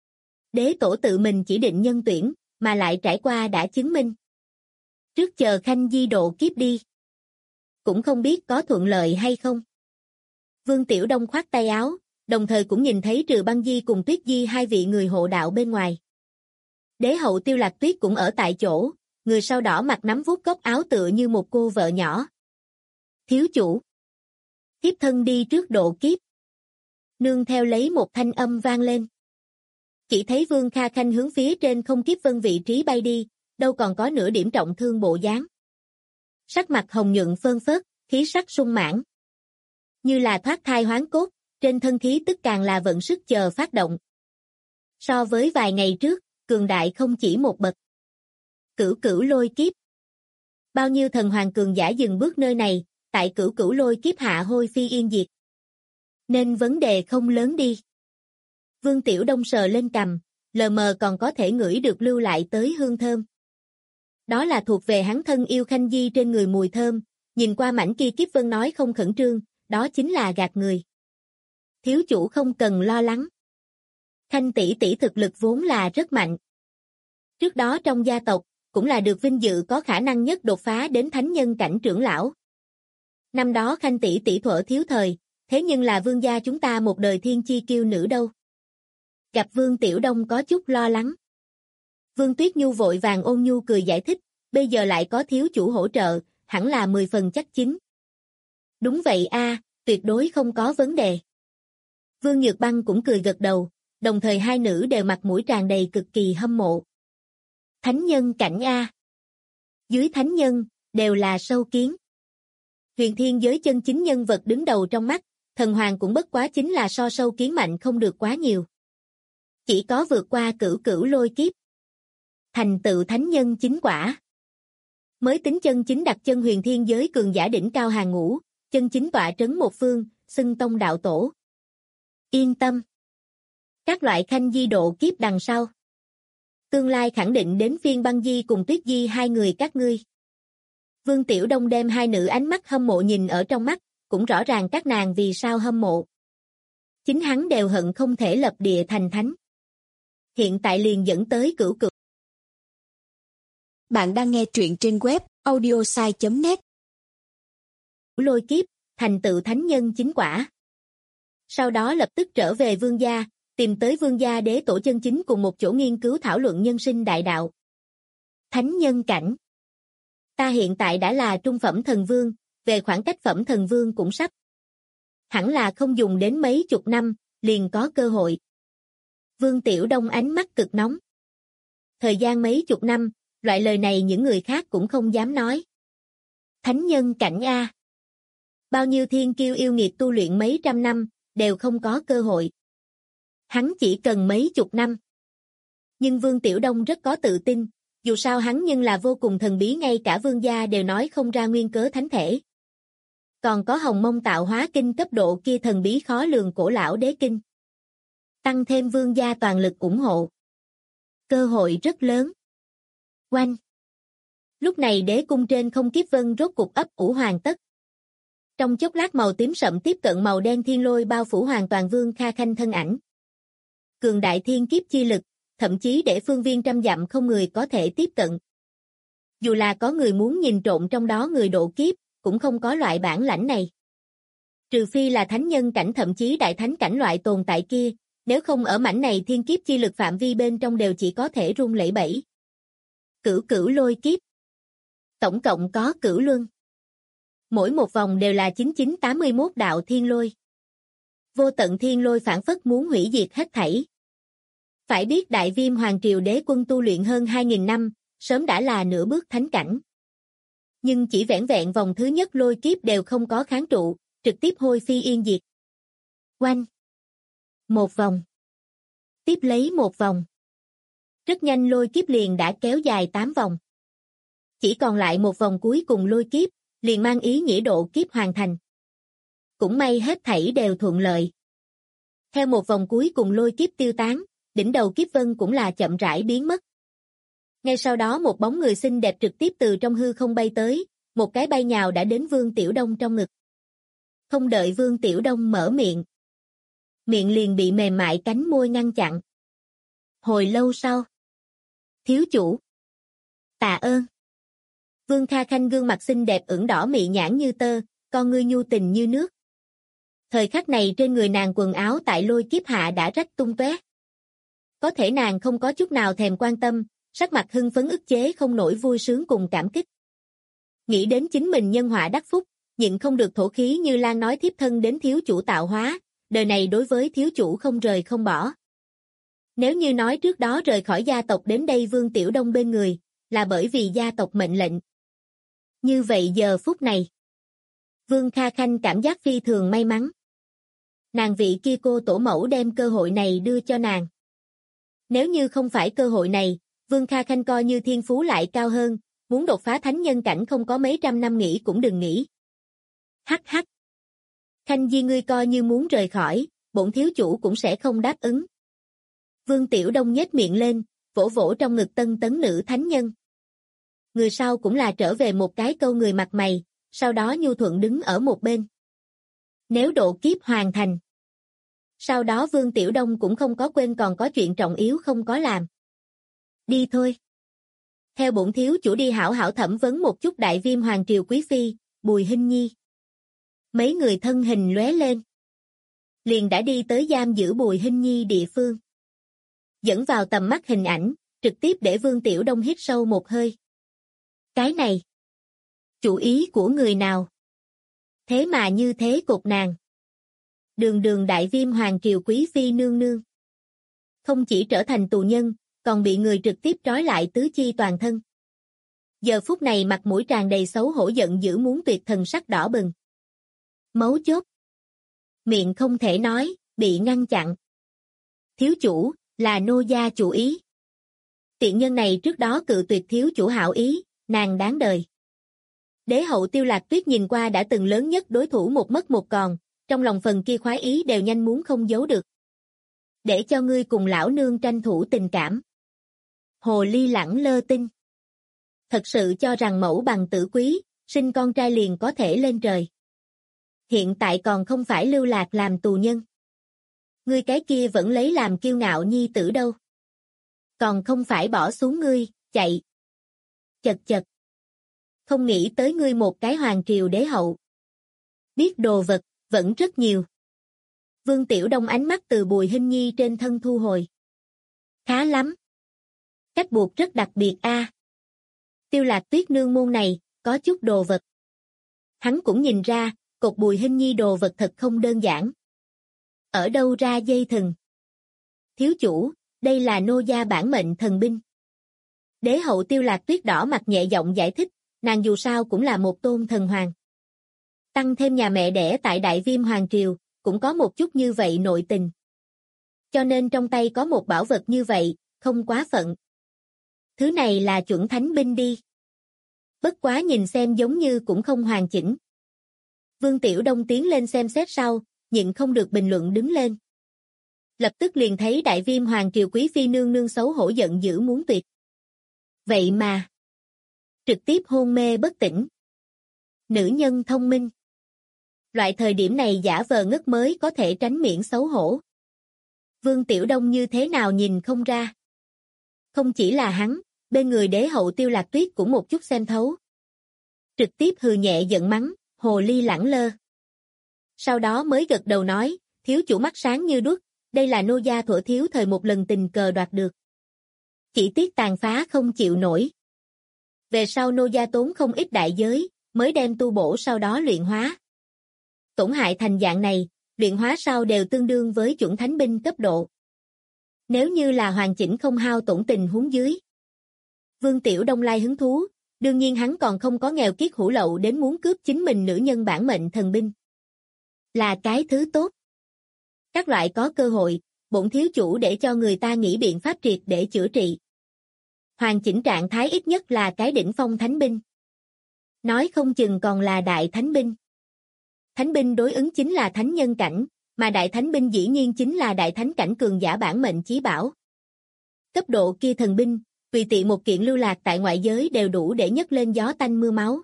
đế tổ tự mình chỉ định nhân tuyển, mà lại trải qua đã chứng minh. Trước chờ Khanh Di độ kiếp đi. Cũng không biết có thuận lợi hay không. Vương Tiểu Đông khoát tay áo, đồng thời cũng nhìn thấy Trừ Băng Di cùng Tuyết Di hai vị người hộ đạo bên ngoài. Đế hậu Tiêu Lạc Tuyết cũng ở tại chỗ, người sau đỏ mặt nắm vuốt góc áo tựa như một cô vợ nhỏ. Thiếu chủ. Thiếp thân đi trước độ kiếp. Nương theo lấy một thanh âm vang lên. Chỉ thấy Vương Kha Khanh hướng phía trên không kiếp vân vị trí bay đi, đâu còn có nửa điểm trọng thương bộ dáng. Sắc mặt hồng nhuận phơn phớt, khí sắc sung mãn. Như là thoát thai hoán cốt, trên thân khí tức càng là vận sức chờ phát động. So với vài ngày trước, cường đại không chỉ một bậc. Cửu cửu lôi kiếp. Bao nhiêu thần hoàng cường giả dừng bước nơi này, tại cửu cửu lôi kiếp hạ hôi phi yên diệt. Nên vấn đề không lớn đi. Vương Tiểu Đông sờ lên cằm, lờ mờ còn có thể ngửi được lưu lại tới hương thơm. Đó là thuộc về hắn thân yêu Khanh Di trên người mùi thơm, nhìn qua mảnh kia kiếp vân nói không khẩn trương, đó chính là gạt người. Thiếu chủ không cần lo lắng. Khanh tỷ tỷ thực lực vốn là rất mạnh. Trước đó trong gia tộc, cũng là được vinh dự có khả năng nhất đột phá đến thánh nhân cảnh trưởng lão. Năm đó Khanh tỷ tỷ thuở thiếu thời, thế nhưng là vương gia chúng ta một đời thiên chi kiêu nữ đâu. Gặp Vương Tiểu Đông có chút lo lắng. Vương Tuyết Nhu vội vàng ôn nhu cười giải thích, bây giờ lại có thiếu chủ hỗ trợ, hẳn là 10 phần chắc chín. Đúng vậy tuyệt đối không có vấn đề. Vương Nhược Băng cũng cười gật đầu, đồng thời hai nữ đều mặt mũi tràn đầy cực kỳ hâm mộ. Thánh nhân cảnh Dưới thánh nhân, đều là sâu kiến. Huyền thiên giới chân chính nhân vật đứng đầu trong mắt, thần hoàng cũng bất quá chính là so sâu kiến mạnh không được quá nhiều. Chỉ có vượt qua cửu cửu lôi kiếp. Thành tựu thánh nhân chính quả. Mới tính chân chính đặt chân huyền thiên giới cường giả đỉnh cao hàng ngũ, chân chính tọa trấn một phương, xưng tông đạo tổ. Yên tâm. Các loại Khanh Di độ kiếp đằng sau. Tương lai khẳng định đến phiên Băng Di cùng Tuyết Di hai người các ngươi. Vương Tiểu Đông đem hai nữ ánh mắt hâm mộ nhìn ở trong mắt, cũng rõ ràng các nàng vì sao hâm mộ. Chính hắn đều hận không thể lập địa thành thánh. Hiện tại liền dẫn tới cửu cửu. Bạn đang nghe truyện trên web audiosai.net. Lôi kiếp, thành tựu thánh nhân chính quả. Sau đó lập tức trở về vương gia, tìm tới vương gia đế tổ chân chính cùng một chỗ nghiên cứu thảo luận nhân sinh đại đạo. Thánh nhân cảnh. Ta hiện tại đã là trung phẩm thần vương, về khoảng cách phẩm thần vương cũng sắp. Hẳn là không dùng đến mấy chục năm, liền có cơ hội. Vương Tiểu Đông ánh mắt cực nóng. Thời gian mấy chục năm, loại lời này những người khác cũng không dám nói. Thánh nhân cảnh A. Bao nhiêu thiên kiêu yêu nghiệt tu luyện mấy trăm năm, đều không có cơ hội. Hắn chỉ cần mấy chục năm. Nhưng Vương Tiểu Đông rất có tự tin, dù sao hắn nhưng là vô cùng thần bí, ngay cả vương gia đều nói không ra nguyên cớ thánh thể. Còn có Hồng Mông Tạo Hóa Kinh cấp độ kia thần bí khó lường cổ lão đế kinh. Tăng thêm vương gia toàn lực ủng hộ. Cơ hội rất lớn. Oanh! Lúc này đế cung trên không kiếp vân rốt cục ấp ủ hoàn tất. Trong chốc lát màu tím sậm tiếp cận màu đen thiên lôi bao phủ hoàn toàn Vương Kha Khanh thân ảnh. Cường đại thiên kiếp chi lực, thậm chí để phương viên trăm dặm không người có thể tiếp cận. Dù là có người muốn nhìn trộm trong đó người độ kiếp, cũng không có loại bản lãnh này. Trừ phi là thánh nhân cảnh thậm chí đại thánh cảnh loại tồn tại kia, nếu không ở mảnh này thiên kiếp chi lực phạm vi bên trong đều chỉ có thể run lẩy bẩy. Cửu cửu lôi kiếp. Tổng cộng có cửu luân. Mỗi một vòng đều là 9981 đạo thiên lôi. Vô tận thiên lôi phản phất muốn hủy diệt hết thảy. Phải biết Đại Viêm Hoàng Triều đế quân tu luyện hơn 2000 năm, sớm đã là nửa bước thánh cảnh. Nhưng chỉ vẻn vẹn vòng thứ nhất lôi kiếp đều không có kháng trụ, trực tiếp hôi phi yên diệt. Oanh! Một vòng. Tiếp lấy một vòng. Rất nhanh lôi kiếp liền đã kéo dài 8 vòng. Chỉ còn lại một vòng cuối cùng lôi kiếp, liền mang ý nghĩa độ kiếp hoàn thành. Cũng may hết thảy đều thuận lợi. Theo một vòng cuối cùng lôi kiếp tiêu tán, đỉnh đầu kiếp vân cũng là chậm rãi biến mất. Ngay sau đó một bóng người xinh đẹp trực tiếp từ trong hư không bay tới, một cái bay nhào đã đến Vương Tiểu Đông trong ngực. Không đợi Vương Tiểu Đông mở miệng. Miệng liền bị mềm mại cánh môi ngăn chặn. Hồi lâu sau. Thiếu chủ. Tạ ơn. Vương Kha Khanh gương mặt xinh đẹp ửng đỏ mị nhãn như tơ, con ngươi nhu tình như nước. Thời khắc này trên người nàng quần áo tại lôi kiếp hạ đã rách tung tóe. Có thể nàng không có chút nào thèm quan tâm, sắc mặt hưng phấn ức chế không nổi vui sướng cùng cảm kích. Nghĩ đến chính mình nhân họa đắc phúc, nhịn không được thổ khí như lan nói thiếp thân đến thiếu chủ tạo hóa, đời này đối với thiếu chủ không rời không bỏ. Nếu như nói trước đó rời khỏi gia tộc đến đây Vương Tiểu Đông bên người, là bởi vì gia tộc mệnh lệnh. Như vậy giờ phút này, Vương Kha Khanh cảm giác phi thường may mắn. Nàng vị kia cô tổ mẫu đem cơ hội này đưa cho nàng. Nếu như không phải cơ hội này, Vương Kha Khanh coi như thiên phú lại cao hơn, muốn đột phá thánh nhân cảnh không có mấy trăm năm nghĩ cũng đừng nghĩ. Hắc hắc. Khanh Di ngươi coi như muốn rời khỏi, bổn thiếu chủ cũng sẽ không đáp ứng. Vương Tiểu Đông nhếch miệng lên, vỗ vỗ trong ngực tân tấn nữ thánh nhân. Người sau cũng là trở về một cái câu người mặt mày, sau đó nhu thuận đứng ở một bên. Nếu độ kiếp hoàn thành. Sau đó Vương Tiểu Đông cũng không có quên còn có chuyện trọng yếu không có làm. Đi thôi. Theo bổn thiếu chủ đi hảo hảo thẩm vấn một chút Đại Viêm Hoàng Triều Quý Phi, Bùi Hinh Nhi. Mấy người thân hình lóe lên. Liền đã đi tới giam giữ Bùi Hinh Nhi địa phương. Dẫn vào tầm mắt hình ảnh, trực tiếp để Vương Tiểu Đông hít sâu một hơi. Cái này. Chủ ý của người nào? Thế mà như thế cột nàng. Đường đường Đại Viêm Hoàng Triều Quý Phi nương nương. Không chỉ trở thành tù nhân, còn bị người trực tiếp trói lại tứ chi toàn thân. Giờ phút này mặt mũi tràn đầy xấu hổ giận dữ muốn tuyệt thần sắc đỏ bừng. Mấu chốt. Miệng không thể nói, bị ngăn chặn. Thiếu chủ, là nô gia chủ ý. Tiện nhân này trước đó cự tuyệt thiếu chủ hảo ý, nàng đáng đời. Đế hậu Tiêu Lạc Tuyết nhìn qua đã từng lớn nhất đối thủ một mất một còn, trong lòng phần kia khoái ý đều nhanh muốn không giấu được. Để cho ngươi cùng lão nương tranh thủ tình cảm. Hồ ly lẳng lơ tinh. Thật sự cho rằng mẫu bằng tử quý, sinh con trai liền có thể lên trời. Hiện tại còn không phải Lưu Lạc làm tù nhân. Ngươi cái kia vẫn lấy làm kiêu ngạo nhi tử đâu. Còn không phải bỏ xuống ngươi, chạy. Chật chật. Không nghĩ tới ngươi một cái hoàng triều đế hậu. Biết đồ vật, vẫn rất nhiều. Vương Tiểu Đông ánh mắt từ Bùi Hinh Nhi trên thân thu hồi. Khá lắm. Cách buộc rất đặc biệt a. Tiêu Lạc Tuyết nương môn này, có chút đồ vật. Hắn cũng nhìn ra, cột Bùi Hinh Nhi đồ vật thật không đơn giản. Ở đâu ra dây thừng? Thiếu chủ, đây là nô gia bản mệnh thần binh. Đế hậu Tiêu Lạc Tuyết đỏ mặt nhẹ giọng giải thích, nàng dù sao cũng là một tôn thần hoàng. Tăng thêm nhà mẹ đẻ tại Đại Viêm Hoàng Triều, cũng có một chút như vậy nội tình. Cho nên trong tay có một bảo vật như vậy, không quá phận. Thứ này là chuẩn thánh binh đi. Bất quá nhìn xem giống như cũng không hoàn chỉnh. Vương Tiểu Đông tiến lên xem xét sau, nhịn không được bình luận đứng lên. Lập tức liền thấy Đại Viêm Hoàng Triều quý phi nương nương xấu hổ giận dữ muốn tuyệt. Vậy mà, trực tiếp hôn mê bất tỉnh. Nữ nhân thông minh. Loại thời điểm này giả vờ ngất mới có thể tránh miệng xấu hổ. Vương Tiểu Đông như thế nào nhìn không ra. Không chỉ là hắn, bên người đế hậu Tiêu Lạc Tuyết cũng một chút xem thấu. Trực tiếp hừ nhẹ giận mắng, hồ ly lẳng lơ. Sau đó mới gật đầu nói, thiếu chủ mắt sáng như đuốc, đây là nô gia thuở thiếu thời một lần tình cờ đoạt được. Chỉ tiếc tàn phá không chịu nổi. Về sau nô gia tốn không ít đại giới, mới đem tu bổ sau đó luyện hóa. Tổn hại thành dạng này, luyện hóa sau đều tương đương với chuẩn thánh binh cấp độ. Nếu như là hoàn chỉnh không hao tổn tình huống dưới. Vương Tiểu Đông lai hứng thú, đương nhiên hắn còn không có nghèo kiết hủ lậu đến muốn cướp chính mình nữ nhân bản mệnh thần binh. Là cái thứ tốt. Các loại có cơ hội, bổn thiếu chủ để cho người ta nghĩ biện pháp triệt để chữa trị. Hoàn chỉnh trạng thái ít nhất là cái đỉnh phong thánh binh. Nói không chừng còn là đại thánh binh. Thánh binh đối ứng chính là thánh nhân cảnh, mà đại thánh binh dĩ nhiên chính là đại thánh cảnh cường giả bản mệnh chí bảo. Cấp độ kia thần binh, tùy tiện một kiện lưu lạc tại ngoại giới đều đủ để nhấc lên gió tanh mưa máu.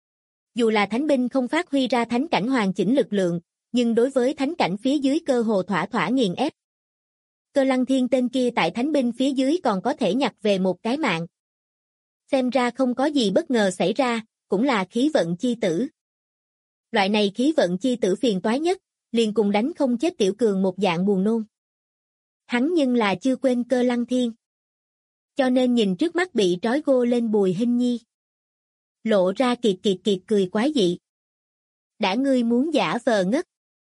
Dù là thánh binh không phát huy ra thánh cảnh hoàn chỉnh lực lượng, nhưng đối với thánh cảnh phía dưới cơ hồ thỏa thỏa nghiền ép. Cơ Lăng Thiên tên kia tại thánh binh phía dưới còn có thể nhặt về một cái mạng. Xem ra không có gì bất ngờ xảy ra, cũng là khí vận chi tử. Loại này khí vận chi tử phiền toái nhất, liền cùng đánh không chết tiểu cường một dạng buồn nôn. Hắn nhưng là chưa quên Cơ Lăng Thiên. Cho nên nhìn trước mắt bị trói gô lên Bùi Hinh Nhi. Lộ ra kiệt cười quái dị. Đã ngươi muốn giả vờ ngất.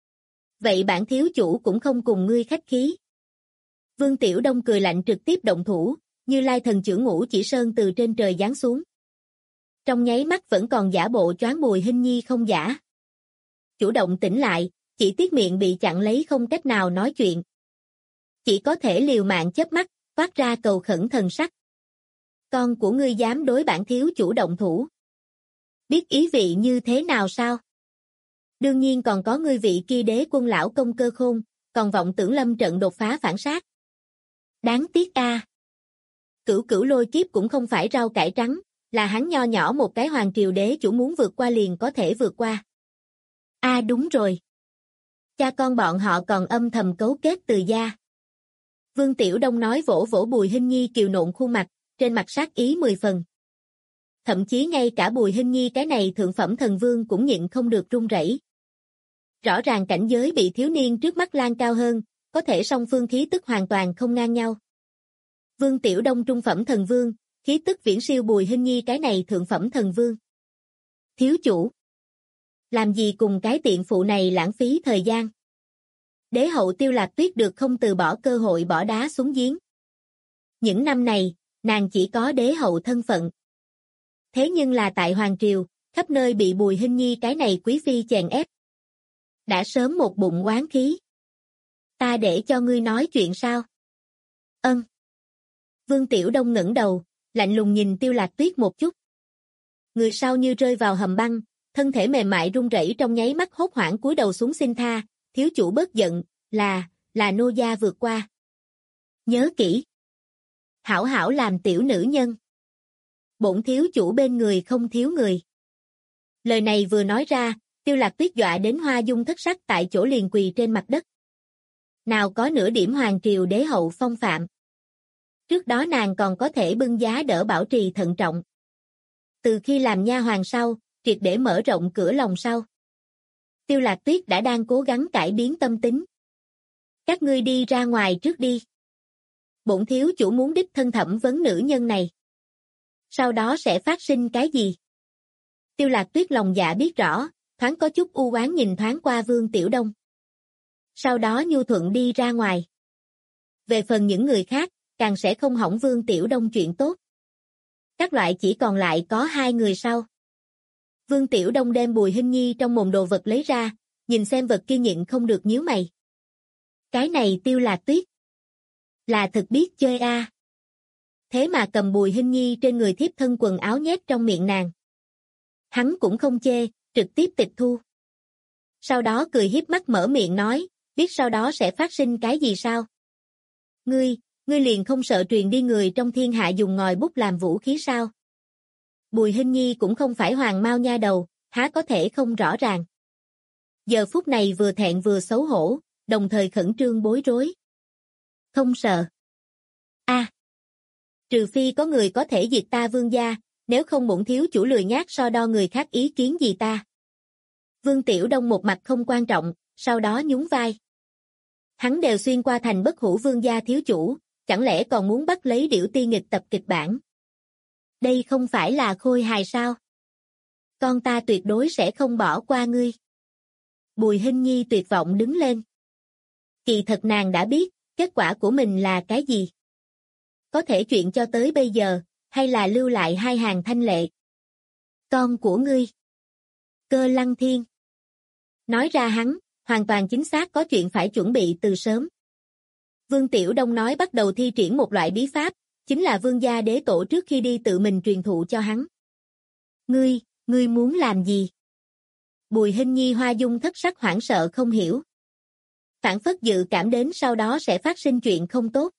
Vậy bản thiếu chủ cũng không cùng ngươi khách khí. Vương Tiểu Đông cười lạnh trực tiếp động thủ, Như Lai thần chưởng Ngũ Chỉ Sơn từ trên trời giáng xuống. Trong nháy mắt vẫn còn giả bộ choáng Bùi Hinh Nhi không giả. Chủ động tỉnh lại, chỉ tiếc miệng bị chặn lấy không cách nào nói chuyện. Chỉ có thể liều mạng chớp mắt, phát ra cầu khẩn thần sắc. Con của ngươi dám đối bản thiếu chủ động thủ. Biết ý vị như thế nào sao? Đương nhiên còn có ngươi vị kia đế quân lão công Cơ Khôn, còn vọng tưởng lâm trận đột phá phản sát. Đáng tiếc a. Cửu lôi kiếp cũng không phải rau cải trắng, là hắn nho nhỏ một cái hoàng triều đế chủ muốn vượt qua liền có thể vượt qua. Đúng rồi. Cha con bọn họ còn âm thầm cấu kết từ gia. Vương Tiểu Đông nói vỗ vỗ Bùi Hinh Nhi kiều nộn khuôn mặt, trên mặt sát ý 10 phần. Thậm chí ngay cả Bùi Hinh Nhi cái này thượng phẩm thần vương cũng nhịn không được run rẩy. Rõ ràng cảnh giới bị thiếu niên trước mắt lan cao hơn, có thể song phương khí tức hoàn toàn không ngang nhau. Vương Tiểu Đông trung phẩm thần vương, khí tức viễn siêu Bùi Hinh Nhi cái này thượng phẩm thần vương. Thiếu chủ. Làm gì cùng cái tiện phụ này lãng phí thời gian. Đế hậu Tiêu Lạc Tuyết được không từ bỏ cơ hội bỏ đá xuống giếng. Những năm này, nàng chỉ có đế hậu thân phận. Thế nhưng là tại Hoàng Triều, khắp nơi bị Bùi Hinh Nhi cái này quý phi chèn ép. Đã sớm một bụng oán khí. Ta để cho ngươi nói chuyện sao? Ân. Vương Tiểu Đông ngẩng đầu, lạnh lùng nhìn Tiêu Lạc Tuyết một chút. Người sau như rơi vào hầm băng, thân thể mềm mại run rẩy trong nháy mắt hốt hoảng cúi đầu xuống xin tha, thiếu chủ bớt giận, là nô gia vượt qua. Nhớ kỹ. Hảo hảo làm tiểu nữ nhân. Bổn thiếu chủ bên người không thiếu người. Lời này vừa nói ra, Tiêu Lạc Tuyết dọa đến hoa dung thất sắc tại chỗ liền quỳ trên mặt đất. Nào có nửa điểm hoàng triều đế hậu phong phạm. Trước đó nàng còn có thể bưng giá đỡ bảo trì thận trọng. Từ khi làm nha hoàn sau, triệt để mở rộng cửa lòng sau. Tiêu Lạc Tuyết đã đang cố gắng cải biến tâm tính. Các ngươi đi ra ngoài trước đi. Bổn thiếu chủ muốn đích thân thẩm vấn nữ nhân này. Sau đó sẽ phát sinh cái gì? Tiêu Lạc Tuyết lòng dạ biết rõ, thoáng có chút u oán nhìn thoáng qua Vương Tiểu Đông. Sau đó nhu thuận đi ra ngoài. Về phần những người khác, càng sẽ không hỏng Vương Tiểu Đông chuyện tốt. Các loại chỉ còn lại có 2 người sau. Vương Tiểu Đông đem Bùi Hinh Nhi trong mồm đồ vật lấy ra, nhìn xem vật kia nhịn không được nhíu mày. Cái này Tiêu Lạc Tuyết. Là thật biết chơi a. Thế mà cầm Bùi Hinh Nhi trên người thiếp thân quần áo nhét trong miệng nàng. Hắn cũng không chê, trực tiếp tịch thu. Sau đó cười hiếp mắt mở miệng nói, biết sau đó sẽ phát sinh cái gì sao? Ngươi liền không sợ truyền đi người trong thiên hạ dùng ngòi bút làm vũ khí sao? Bùi Hinh Nhi cũng không phải hoàng mao nha đầu, há có thể không rõ ràng. Giờ phút này vừa thẹn vừa xấu hổ, đồng thời khẩn trương bối rối. Không sợ. Trừ phi có người có thể diệt ta Vương gia, nếu không bổn thiếu chủ lười nhác so đo người khác ý kiến gì ta. Vương Tiểu Đông một mặt không quan trọng, sau đó nhún vai. Hắn đều xuyên qua thành bất hủ Vương gia thiếu chủ, chẳng lẽ còn muốn bắt lấy Điểu Tiên nghịch tập kịch bản? Đây không phải là khôi hài sao? Con ta tuyệt đối sẽ không bỏ qua ngươi. Bùi Hinh Nhi tuyệt vọng đứng lên. Kỳ thật nàng đã biết, kết quả của mình là cái gì? Có thể chuyện cho tới bây giờ, hay là lưu lại 2 hàng thanh lệ? Con của ngươi. Cơ Lăng Thiên. Nói ra hắn, hoàn toàn chính xác có chuyện phải chuẩn bị từ sớm. Vương Tiểu Đông nói bắt đầu thi triển một loại bí pháp, chính là Vương gia đế tổ trước khi đi tự mình truyền thụ cho hắn. Ngươi muốn làm gì? Bùi Hinh Nhi hoa dung thất sắc hoảng sợ không hiểu. Phản phất dự cảm đến sau đó sẽ phát sinh chuyện không tốt.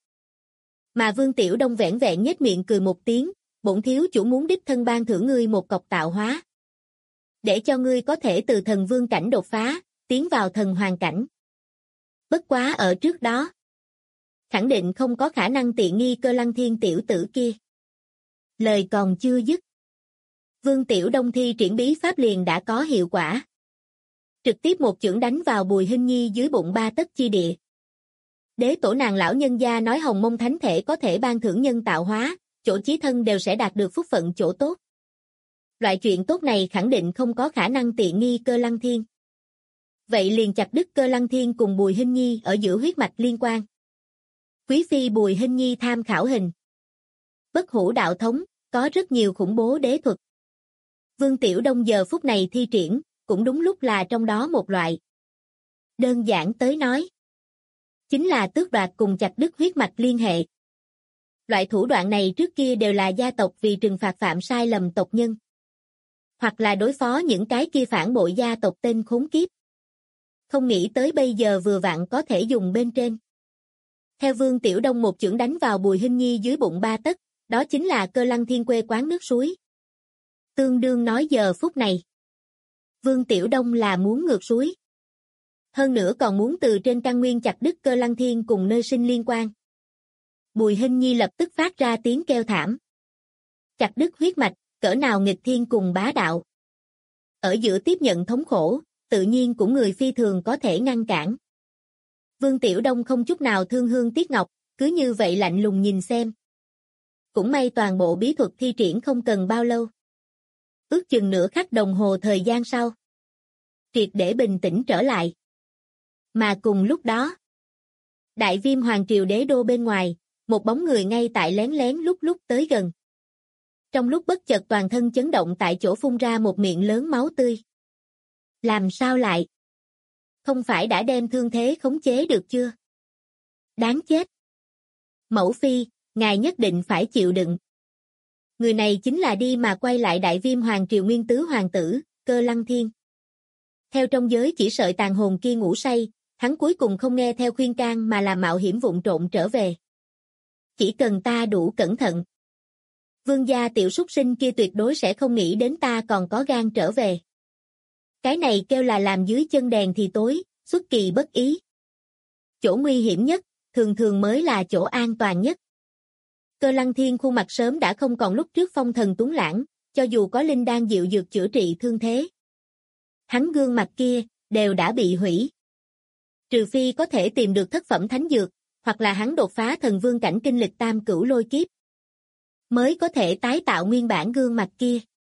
Mà Vương Tiểu Đông vẻn vẹn nhếch miệng cười một tiếng, bổn thiếu chủ muốn đích thân ban thưởng ngươi một cọc tạo hóa. Để cho ngươi có thể từ thần vương cảnh đột phá, tiến vào thần hoàng cảnh. Bất quá ở trước đó, khẳng định không có khả năng tiện nghi Cơ Lăng Thiên tiểu tử kia. Lời còn chưa dứt. Vương Tiểu Đông thi triển bí pháp liền đã có hiệu quả. Trực tiếp một chưởng đánh vào Bùi Hinh Nhi dưới bụng 3 tấc chi địa. Đế tổ nàng lão nhân gia nói Hồng Mông Thánh Thể có thể ban thưởng nhân tạo hóa, chỗ chí thân đều sẽ đạt được phúc phận chỗ tốt. Loại chuyện tốt này khẳng định không có khả năng tiện nghi Cơ Lăng Thiên. Vậy liền chặt đứt Cơ Lăng Thiên cùng Bùi Hinh Nhi ở giữa huyết mạch liên quan. Quý phi Bùi Hinh Nhi tham khảo hình. Bất hủ đạo thống, có rất nhiều khủng bố đế thuật. Vương Tiểu Đông giờ phút này thi triển, cũng đúng lúc là trong đó một loại. Đơn giản tới nói, chính là tước đoạt cùng chặt đứt huyết mạch liên hệ. Loại thủ đoạn này trước kia đều là gia tộc vì trừng phạt phạm sai lầm tộc nhân. Hoặc là đối phó những cái kia phản bội gia tộc tên khốn kiếp. Không nghĩ tới bây giờ vừa vặn có thể dùng bên trên. Theo Vương Tiểu Đông một chưởng đánh vào Bùi Hinh Nhi dưới bụng 3 tấc, đó chính là Cơ Lăng Thiên quê quán nước suối. Tương đương nói giờ phút này, Vương Tiểu Đông là muốn ngược suối. Hơn nữa còn muốn từ trên căn nguyên chặt đứt Cơ Lăng Thiên cùng nơi sinh liên quan. Bùi Hinh Nhi lập tức phát ra tiếng kêu thảm. Chặt đứt huyết mạch, cỡ nào nghịch thiên cùng bá đạo. Ở giữa tiếp nhận thống khổ, tự nhiên cũng người phi thường có thể ngăn cản. Vương Tiểu Đông không chút nào thương hương tiếc ngọc, cứ như vậy lạnh lùng nhìn xem. Cũng may toàn bộ bí thuật thi triển không cần bao lâu. Ước chừng nửa khắc đồng hồ thời gian sau. Triệt để bình tĩnh trở lại. Mà cùng lúc đó, Đại Viêm Hoàng Triều đế đô bên ngoài, một bóng người ngay tại lén lén lúc tới gần. Trong lúc bất chợt toàn thân chấn động tại chỗ phun ra một miệng lớn máu tươi. Làm sao lại? Không phải đã đem thương thế khống chế được chưa? Đáng chết! Mẫu phi, ngài nhất định phải chịu đựng. Người này chính là đi mà quay lại Đại Viêm Hoàng Triều nguyên tứ hoàng tử, Cơ Lăng Thiên. Theo trong giới chỉ sợi tàn hồn kia ngủ say, hắn cuối cùng không nghe theo khuyên can mà là mạo hiểm vụng trộn trở về. Chỉ cần ta đủ cẩn thận. Vương gia tiểu súc sinh kia tuyệt đối sẽ không nghĩ đến ta còn có gan trở về. Cái này kêu là làm dưới chân đèn thì tối, xuất kỳ bất ý. Chỗ nguy hiểm nhất, thường thường mới là chỗ an toàn nhất. Cơ Lăng Thiên khuôn mặt sớm đã không còn lúc trước phong thần tuấn lãng, cho dù có linh đan dịu dược chữa trị thương thế. Hắn gương mặt kia, đều đã bị hủy. Trừ phi có thể tìm được thất phẩm thánh dược, hoặc là hắn đột phá thần vương cảnh kinh lịch tam cửu lôi kiếp, mới có thể tái tạo nguyên bản gương mặt kia.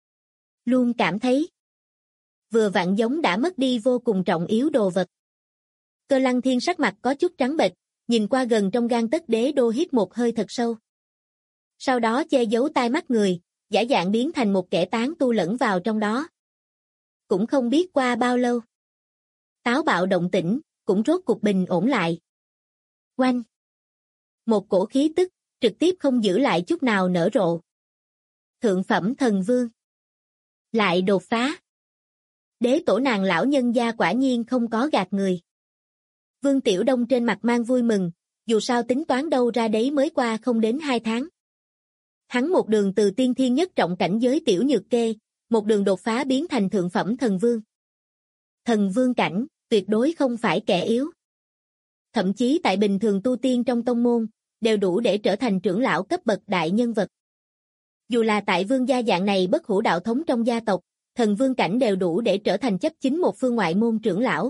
Luôn cảm thấy vừa vặn giống đã mất đi vô cùng trọng yếu đồ vật. Cơ Lăng Thiên sắc mặt có chút trắng bệch, nhìn qua gần trong gang tấc đế đô hít một hơi thật sâu. Sau đó che giấu tai mắt người, giả dạng biến thành một kẻ tán tu lẫn vào trong đó. Cũng không biết qua bao lâu. Táo bạo động tĩnh, cũng rốt cục bình ổn lại. Oanh! Một cổ khí tức, trực tiếp không giữ lại chút nào nở rộ. Thượng phẩm thần vương. Lại đột phá. Đế tổ nàng lão nhân gia quả nhiên không có gạt người. Vương Tiểu Đông trên mặt mang vui mừng, dù sao tính toán đâu ra đấy mới qua không đến 2 tháng. Hắn một đường từ tiên thiên nhất trọng cảnh giới tiểu nhược kê, một đường đột phá biến thành thượng phẩm thần vương. Thần vương cảnh, tuyệt đối không phải kẻ yếu. Thậm chí tại bình thường tu tiên trong tông môn, đều đủ để trở thành trưởng lão cấp bậc đại nhân vật. Dù là tại vương gia dạng này bất hủ đạo thống trong gia tộc, thần vương cảnh đều đủ để trở thành chấp chính một phương ngoại môn trưởng lão.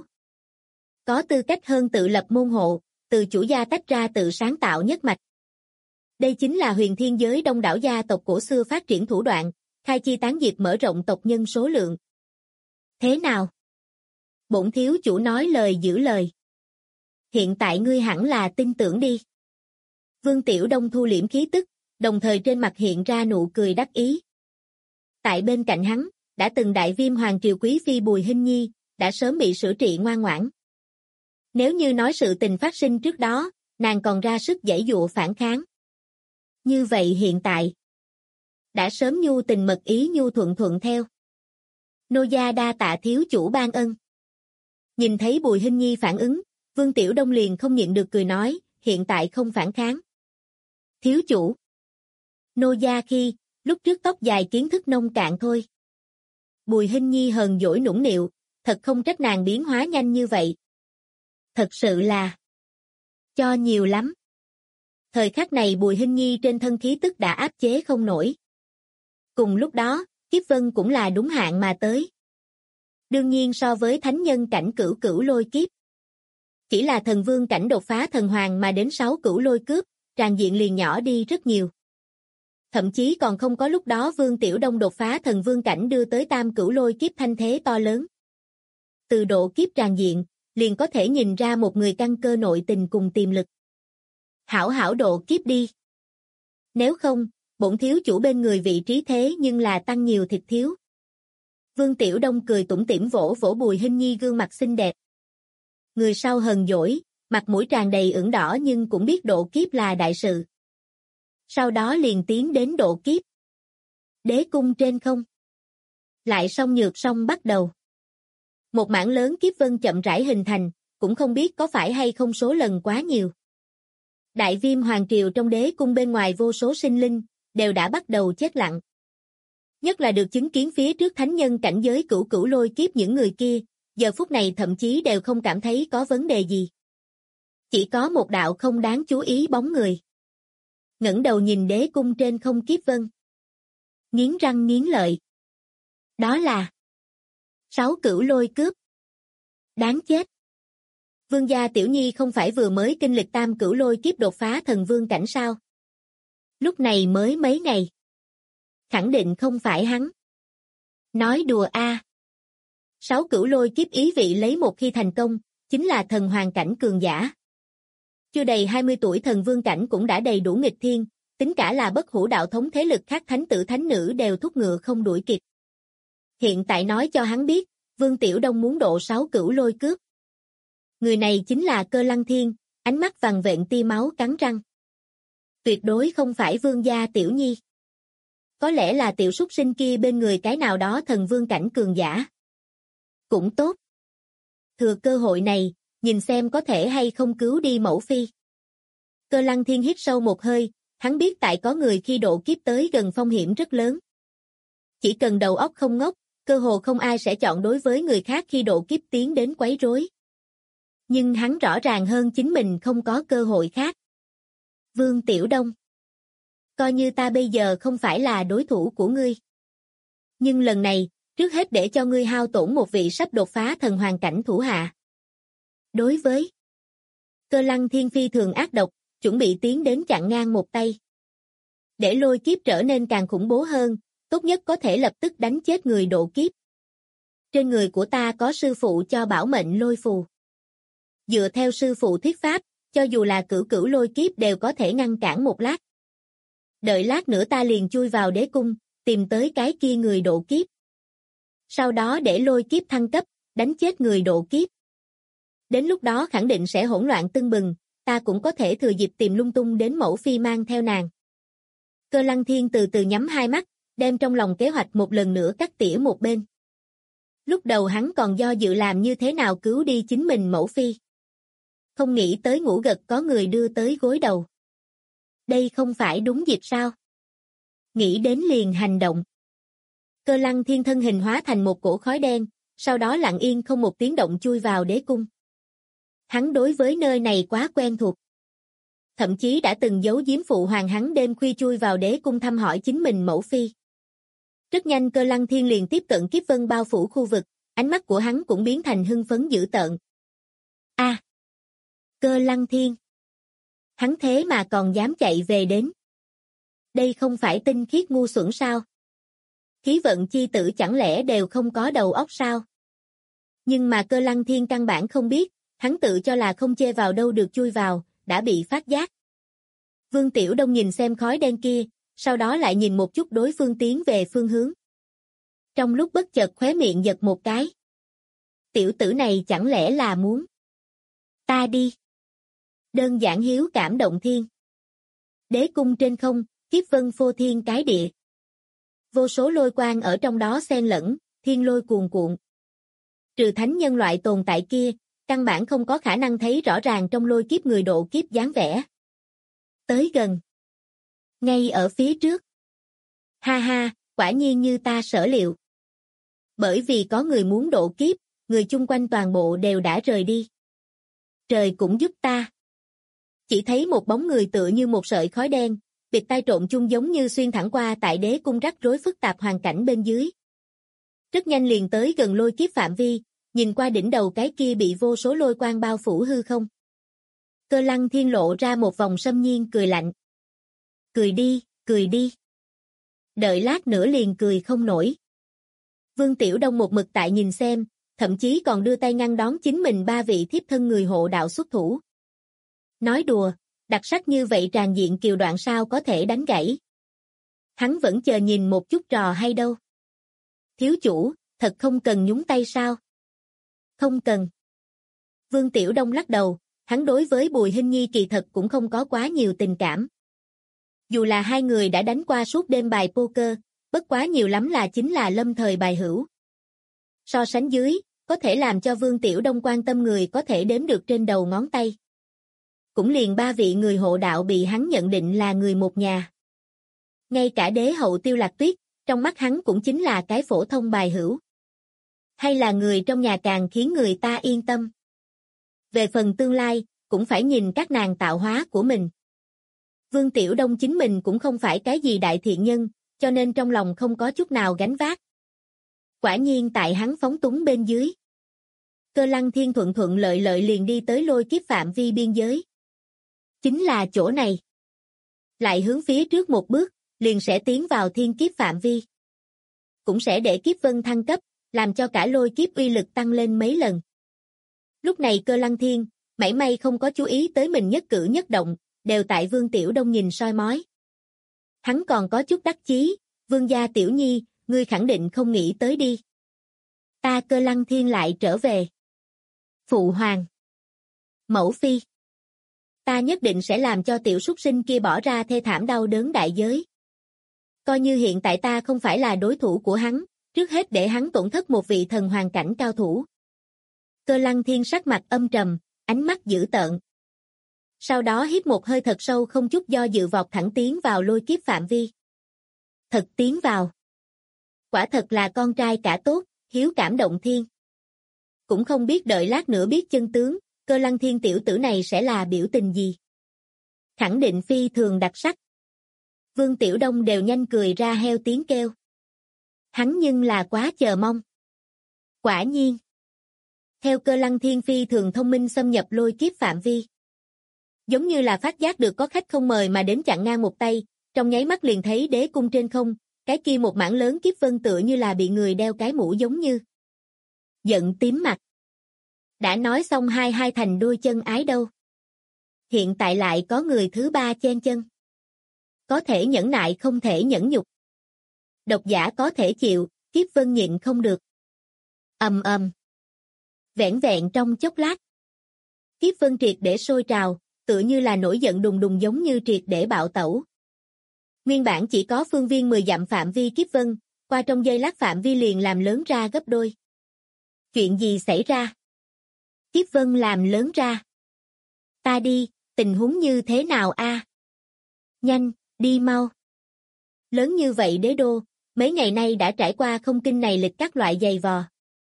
Có tư cách hơn tự lập môn hộ, từ chủ gia tách ra tự sáng tạo nhất mạch. Đây chính là huyền thiên giới đông đảo gia tộc cổ xưa phát triển thủ đoạn, khai chi tán diệp mở rộng tộc nhân số lượng. Thế nào? Bổn thiếu chủ nói lời giữ lời. Hiện tại ngươi hẳn là tin tưởng đi. Vương Tiểu Đông thu liễm khí tức, đồng thời trên mặt hiện ra nụ cười đắc ý. Tại bên cạnh hắn, đã từng đại viêm hoàng triều quý phi Bùi Hinh Nhi, đã sớm bị sửa trị ngoan ngoãn. Nếu như nói sự tình phát sinh trước đó, nàng còn ra sức giãy giụa phản kháng. Như vậy hiện tại, đã sớm nhu tình mật ý nhu thuận thuận theo. Nô gia đa tạ thiếu chủ ban ân. Nhìn thấy Bùi Hinh Nhi phản ứng, Vương Tiểu Đông liền không nhịn được cười nói, hiện tại không phản kháng. Thiếu chủ. Nô gia khi, lúc trước tóc dài kiến thức nông cạn thôi. Bùi Hinh Nhi hờn dỗi nũng nịu, thật không trách nàng biến hóa nhanh như vậy. Thật sự là cho nhiều lắm. Thời khắc này Bùi Hinh Nhi trên thân khí tức đã áp chế không nổi. Cùng lúc đó, kiếp vân cũng là đúng hạn mà tới. Đương nhiên so với thánh nhân cảnh cửu cửu lôi kiếp. Chỉ là thần vương cảnh đột phá thần hoàng mà đến 6 cửu lôi cướp, tràn diện liền nhỏ đi rất nhiều. Thậm chí còn không có lúc đó Vương Tiểu Đông đột phá thần vương cảnh đưa tới tam cửu lôi kiếp thanh thế to lớn. Từ độ kiếp tràn diện, liền có thể nhìn ra một người căn cơ nội tình cùng tiềm lực. Hảo hảo độ kiếp đi. Nếu không, bổn thiếu chủ bên người vị trí thế nhưng là tăng nhiều thịt thiếu. Vương Tiểu Đông cười tủm tỉm vỗ vỗ Bùi Hinh Nhi gương mặt xinh đẹp. Người sau hờn dỗi, mặt mũi tràn đầy ửng đỏ nhưng cũng biết độ kiếp là đại sự. Sau đó liền tiến đến độ kiếp. Đế cung trên không. Lại song nhược song bắt đầu. Một mảng lớn kiếp vân chậm rãi hình thành, cũng không biết có phải hay không số lần quá nhiều. Đại viêm hoàng triều trong đế cung bên ngoài vô số sinh linh, đều đã bắt đầu chết lặng. Nhất là được chứng kiến phía trước thánh nhân cảnh giới cửu cửu lôi kiếp những người kia, giờ phút này thậm chí đều không cảm thấy có vấn đề gì. Chỉ có một đạo không đáng chú ý bóng người. Ngẩng đầu nhìn đế cung trên không kiếp vân. Nghiến răng nghiến lợi. Đó là 6 cửu lôi cướp. Đáng chết. Vương gia tiểu nhi không phải vừa mới kinh lịch tam cửu lôi kiếp đột phá thần vương cảnh sao? Lúc này mới mấy ngày. Khẳng định không phải hắn. Nói đùa a. 6 cửu lôi kiếp ý vị lấy một khi thành công, chính là thần hoàng cảnh cường giả. Chưa đầy 20 tuổi thần vương cảnh cũng đã đầy đủ nghịch thiên, tính cả là bất hủ đạo thống thế lực khác thánh tử thánh nữ đều thúc ngựa không đuổi kịp. Hiện tại nói cho hắn biết, Vương Tiểu Đông muốn độ 6 cửu lôi cướp. Người này chính là Cơ Lăng Thiên, ánh mắt vằn vện tia máu cắn răng. Tuyệt đối không phải Vương gia tiểu nhi. Có lẽ là tiểu súc sinh kia bên người cái nào đó thần vương cảnh cường giả. Cũng tốt. Thừa cơ hội này, nhìn xem có thể hay không cứu đi mẫu phi. Cơ Lăng Thiên hít sâu một hơi, hắn biết tại có người khi độ kiếp tới gần phong hiểm rất lớn. Chỉ cần đầu óc không ngốc, cơ hồ không ai sẽ chọn đối với người khác khi độ kiếp tiến đến quấy rối. Nhưng hắn rõ ràng hơn chính mình không có cơ hội khác. Vương Tiểu Đông. Coi như ta bây giờ không phải là đối thủ của ngươi. Nhưng lần này, trước hết để cho ngươi hao tổn một vị sắp đột phá thần hoàng cảnh thủ hạ. Đối với Cơ Lăng Thiên phi thường ác độc, chuẩn bị tiến đến chặn ngang một tay. Để lôi kiếp trở nên càng khủng bố hơn, tốt nhất có thể lập tức đánh chết người độ kiếp. Trên người của ta có sư phụ cho bảo mệnh lôi phù. Dựa theo sư phụ thuyết pháp, cho dù là cửu cửu lôi kiếp đều có thể ngăn cản một lát. Đợi lát nữa ta liền chui vào đế cung, tìm tới cái kia người độ kiếp. Sau đó để lôi kiếp thăng cấp, đánh chết người độ kiếp. Đến lúc đó khẳng định sẽ hỗn loạn tưng bừng, ta cũng có thể thừa dịp tìm lung tung đến mẫu phi mang theo nàng. Cơ Lăng Thiên từ từ nhắm hai mắt, đem trong lòng kế hoạch một lần nữa cắt tỉa một bên. Lúc đầu hắn còn do dự làm như thế nào cứu đi chính mình mẫu phi. Không nghĩ tới ngủ gật có người đưa tới gối đầu. Đây không phải đúng dịp sao? Nghĩ đến liền hành động. Cơ Lăng Thiên thân hình hóa thành một cổ khói đen, sau đó lặng yên không một tiếng động chui vào đế cung. Hắn đối với nơi này quá quen thuộc. Thậm chí đã từng giấu giếm phụ hoàng hắn đêm khuya chui vào đế cung thăm hỏi chính mình mẫu phi. Rất nhanh Cơ Lăng Thiên liền tiếp cận kiếp vân bao phủ khu vực, ánh mắt của hắn cũng biến thành hưng phấn dữ tợn. Cơ Lăng Thiên. Hắn thế mà còn dám chạy về đến. Đây không phải tinh khiết ngu xuẩn sao? Khí vận chi tử chẳng lẽ đều không có đầu óc sao? Nhưng mà Cơ Lăng Thiên căn bản không biết, hắn tự cho là không chê vào đâu được chui vào, đã bị phát giác. Vương Tiểu Đông nhìn xem khói đen kia, sau đó lại nhìn một chút đối phương tiến về phương hướng. Trong lúc bất chợt khóe miệng giật một cái. Tiểu tử này chẳng lẽ là muốn ta đi? Đơn giản hiếu cảm động thiên. Đế cung trên không, kiếp vân phô thiên cái địa. Vô số lôi quang ở trong đó xen lẫn, thiên lôi cuồn cuộn. Trừ thánh nhân loại tồn tại kia, căn bản không có khả năng thấy rõ ràng trong lôi kiếp người độ kiếp dáng vẻ. Tới gần. Ngay ở phía trước. Ha ha, quả nhiên như ta sở liệu. Bởi vì có người muốn độ kiếp, người chung quanh toàn bộ đều đã rời đi. Trời cũng giúp ta. Chỉ thấy một bóng người tựa như một sợi khói đen, biệt tai trộn chung giống như xuyên thẳng qua tại đế cung rắc rối phức tạp hoàn cảnh bên dưới. Rất nhanh liền tới gần lôi kiếp phạm vi, nhìn qua đỉnh đầu cái kia bị vô số lôi quang bao phủ hư không. Cơ Lăng Thiên lộ ra một vòng xâm nhiên cười lạnh. Cười đi, cười đi. Đợi lát nữa liền cười không nổi. Vương Tiểu Đông một mực tại nhìn xem, thậm chí còn đưa tay ngăn đón chính mình ba vị thiếp thân người hộ đạo xuất thủ. Nói đùa, đặc sắc như vậy tràn diện kiều đoạn sao có thể đánh gãy. Hắn vẫn chờ nhìn một chút trò hay đâu. Thiếu chủ, thật không cần nhúng tay sao? Không cần. Vương Tiểu Đông lắc đầu, hắn đối với Bùi Hinh Nhi kỳ thật cũng không có quá nhiều tình cảm. Dù là hai người đã đánh qua suốt đêm bài poker, bất quá nhiều lắm là chính là lâm thời bài hữu. So sánh dưới, có thể làm cho Vương Tiểu Đông quan tâm người có thể đếm được trên đầu ngón tay. Cũng liền ba vị người hộ đạo bị hắn nhận định là người một nhà. Ngay cả đế hậu Tiêu Lạc Tuyết, trong mắt hắn cũng chính là cái phổ thông bài hữu. Hay là người trong nhà càng khiến người ta yên tâm. Về phần tương lai, cũng phải nhìn các nàng tạo hóa của mình. Vương Tiểu Đông chính mình cũng không phải cái gì đại thiện nhân, cho nên trong lòng không có chút nào gánh vác. Quả nhiên tại hắn phóng túng bên dưới. Cơ Lăng Thiên thuận thuận lợi lợi liền đi tới lôi kiếp phạm vi biên giới. Chính là chỗ này. Lại hướng phía trước một bước, liền sẽ tiến vào thiên kiếp phạm vi. Cũng sẽ để kiếp vân thăng cấp, làm cho cả lôi kiếp uy lực tăng lên mấy lần. Lúc này Cơ Lăng Thiên, mảy may không có chú ý tới mình nhất cử nhất động, đều tại Vương Tiểu Đông nhìn soi mói. Hắn còn có chút đắc chí, Vương gia Tiểu Nhi, ngươi khẳng định không nghĩ tới đi. Ta Cơ Lăng Thiên lại trở về. Phụ hoàng. Mẫu phi. Ta nhất định sẽ làm cho tiểu súc sinh kia bỏ ra thê thảm đau đớn đại giới. Coi như hiện tại ta không phải là đối thủ của hắn, trước hết để hắn tổn thất một vị thần hoàng cảnh cao thủ. Cơ Lăng Thiên sắc mặt âm trầm, ánh mắt dữ tợn. Sau đó hít một hơi thật sâu không chút do dự vọt thẳng tiến vào lôi kiếp phạm vi. Thật tiến vào. Quả thật là con trai cả tốt, hiếu cảm động thiên. Cũng không biết đợi lát nữa biết chân tướng, Cơ Lăng Thiên tiểu tử này sẽ là biểu tình gì. Khẳng định phi thường đặc sắc. Vương Tiểu Đông đều nhanh cười ra heo tiếng kêu. Hắn nhưng là quá chờ mong. Quả nhiên. Theo Cơ Lăng Thiên phi thường thông minh xâm nhập lôi kiếp phạm vi. Giống như là phát giác được có khách không mời mà đến chặn ngang một tay, trong nháy mắt liền thấy đế cung trên không, cái kia một mảng lớn kiếp vân tựa như là bị người đeo cái mũ giống như. Giận tím mặt. Đã nói xong hai thành đôi chân ái đâu. Hiện tại lại có người thứ ba chen chân. Có thể nhẫn nại không thể nhẫn nhục. Độc giả có thể chịu, kiếp vân nhịn không được. Ầm ầm. Vẻn vẹn trong chốc lát. Kiếp vân triệt để sôi trào, tựa như là nổi giận đùng đùng giống như triệt để bạo tẩu. Nguyên bản chỉ có phương viên 10 dặm phạm vi kiếp vân, qua trong giây lát phạm vi liền làm lớn ra gấp đôi. Chuyện gì xảy ra? Kiếp vân làm lớn ra. Ta đi, tình huống như thế nào a? Nhanh, đi mau. Lớn như vậy đế đô, mấy ngày nay đã trải qua không kinh này lịch các loại giày vò.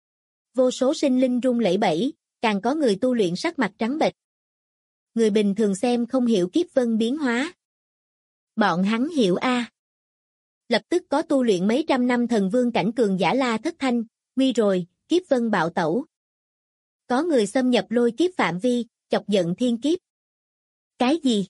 Vô số sinh linh run lẩy bẩy, càng có người tu luyện sắc mặt trắng bệch. Người bình thường xem không hiểu kiếp vân biến hóa. Bọn hắn hiểu a. Lập tức có tu luyện mấy trăm năm thần vương cảnh cường giả la thất thanh, nguy rồi, kiếp vân bạo tẩu. Có người xâm nhập lôi kiếp phạm vi, chọc giận thiên kiếp. Cái gì?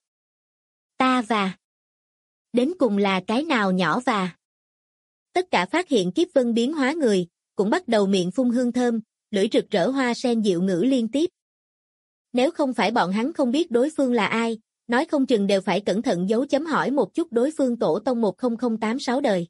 Ta và. Đến cùng là cái nào nhỏ và. Tất cả phát hiện kiếp vân biến hóa người, cũng bắt đầu miệng phun hương thơm, lưỡi rực rỡ hoa sen diệu ngữ liên tiếp. Nếu không phải bọn hắn không biết đối phương là ai, nói không chừng đều phải cẩn thận dấu chấm hỏi một chút đối phương tổ tông 10086 đời.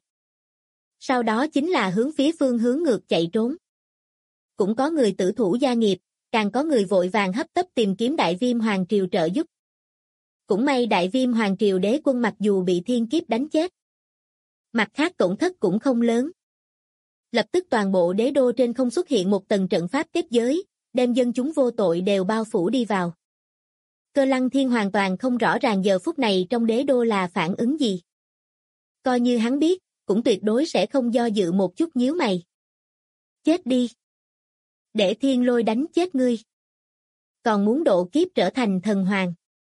Sau đó chính là hướng phía phương hướng ngược chạy trốn. Cũng có người tử thủ gia nghiệp, càng có người vội vàng hấp tấp tìm kiếm Đại Viêm Hoàng Triều trợ giúp. Cũng may Đại Viêm Hoàng Triều đế quân mặc dù bị thiên kiếp đánh chết. Mặt khác tổn thất cũng không lớn. Lập tức toàn bộ đế đô trên không xuất hiện một tầng trận pháp kết giới, đem dân chúng vô tội đều bao phủ đi vào. Cơ Lăng Thiên hoàn toàn không rõ ràng giờ phút này trong đế đô là phản ứng gì. Coi như hắn biết, cũng tuyệt đối sẽ không do dự một chút nhíu mày. Chết đi. Để thiên lôi đánh chết ngươi. Còn muốn độ kiếp trở thành thần hoàng.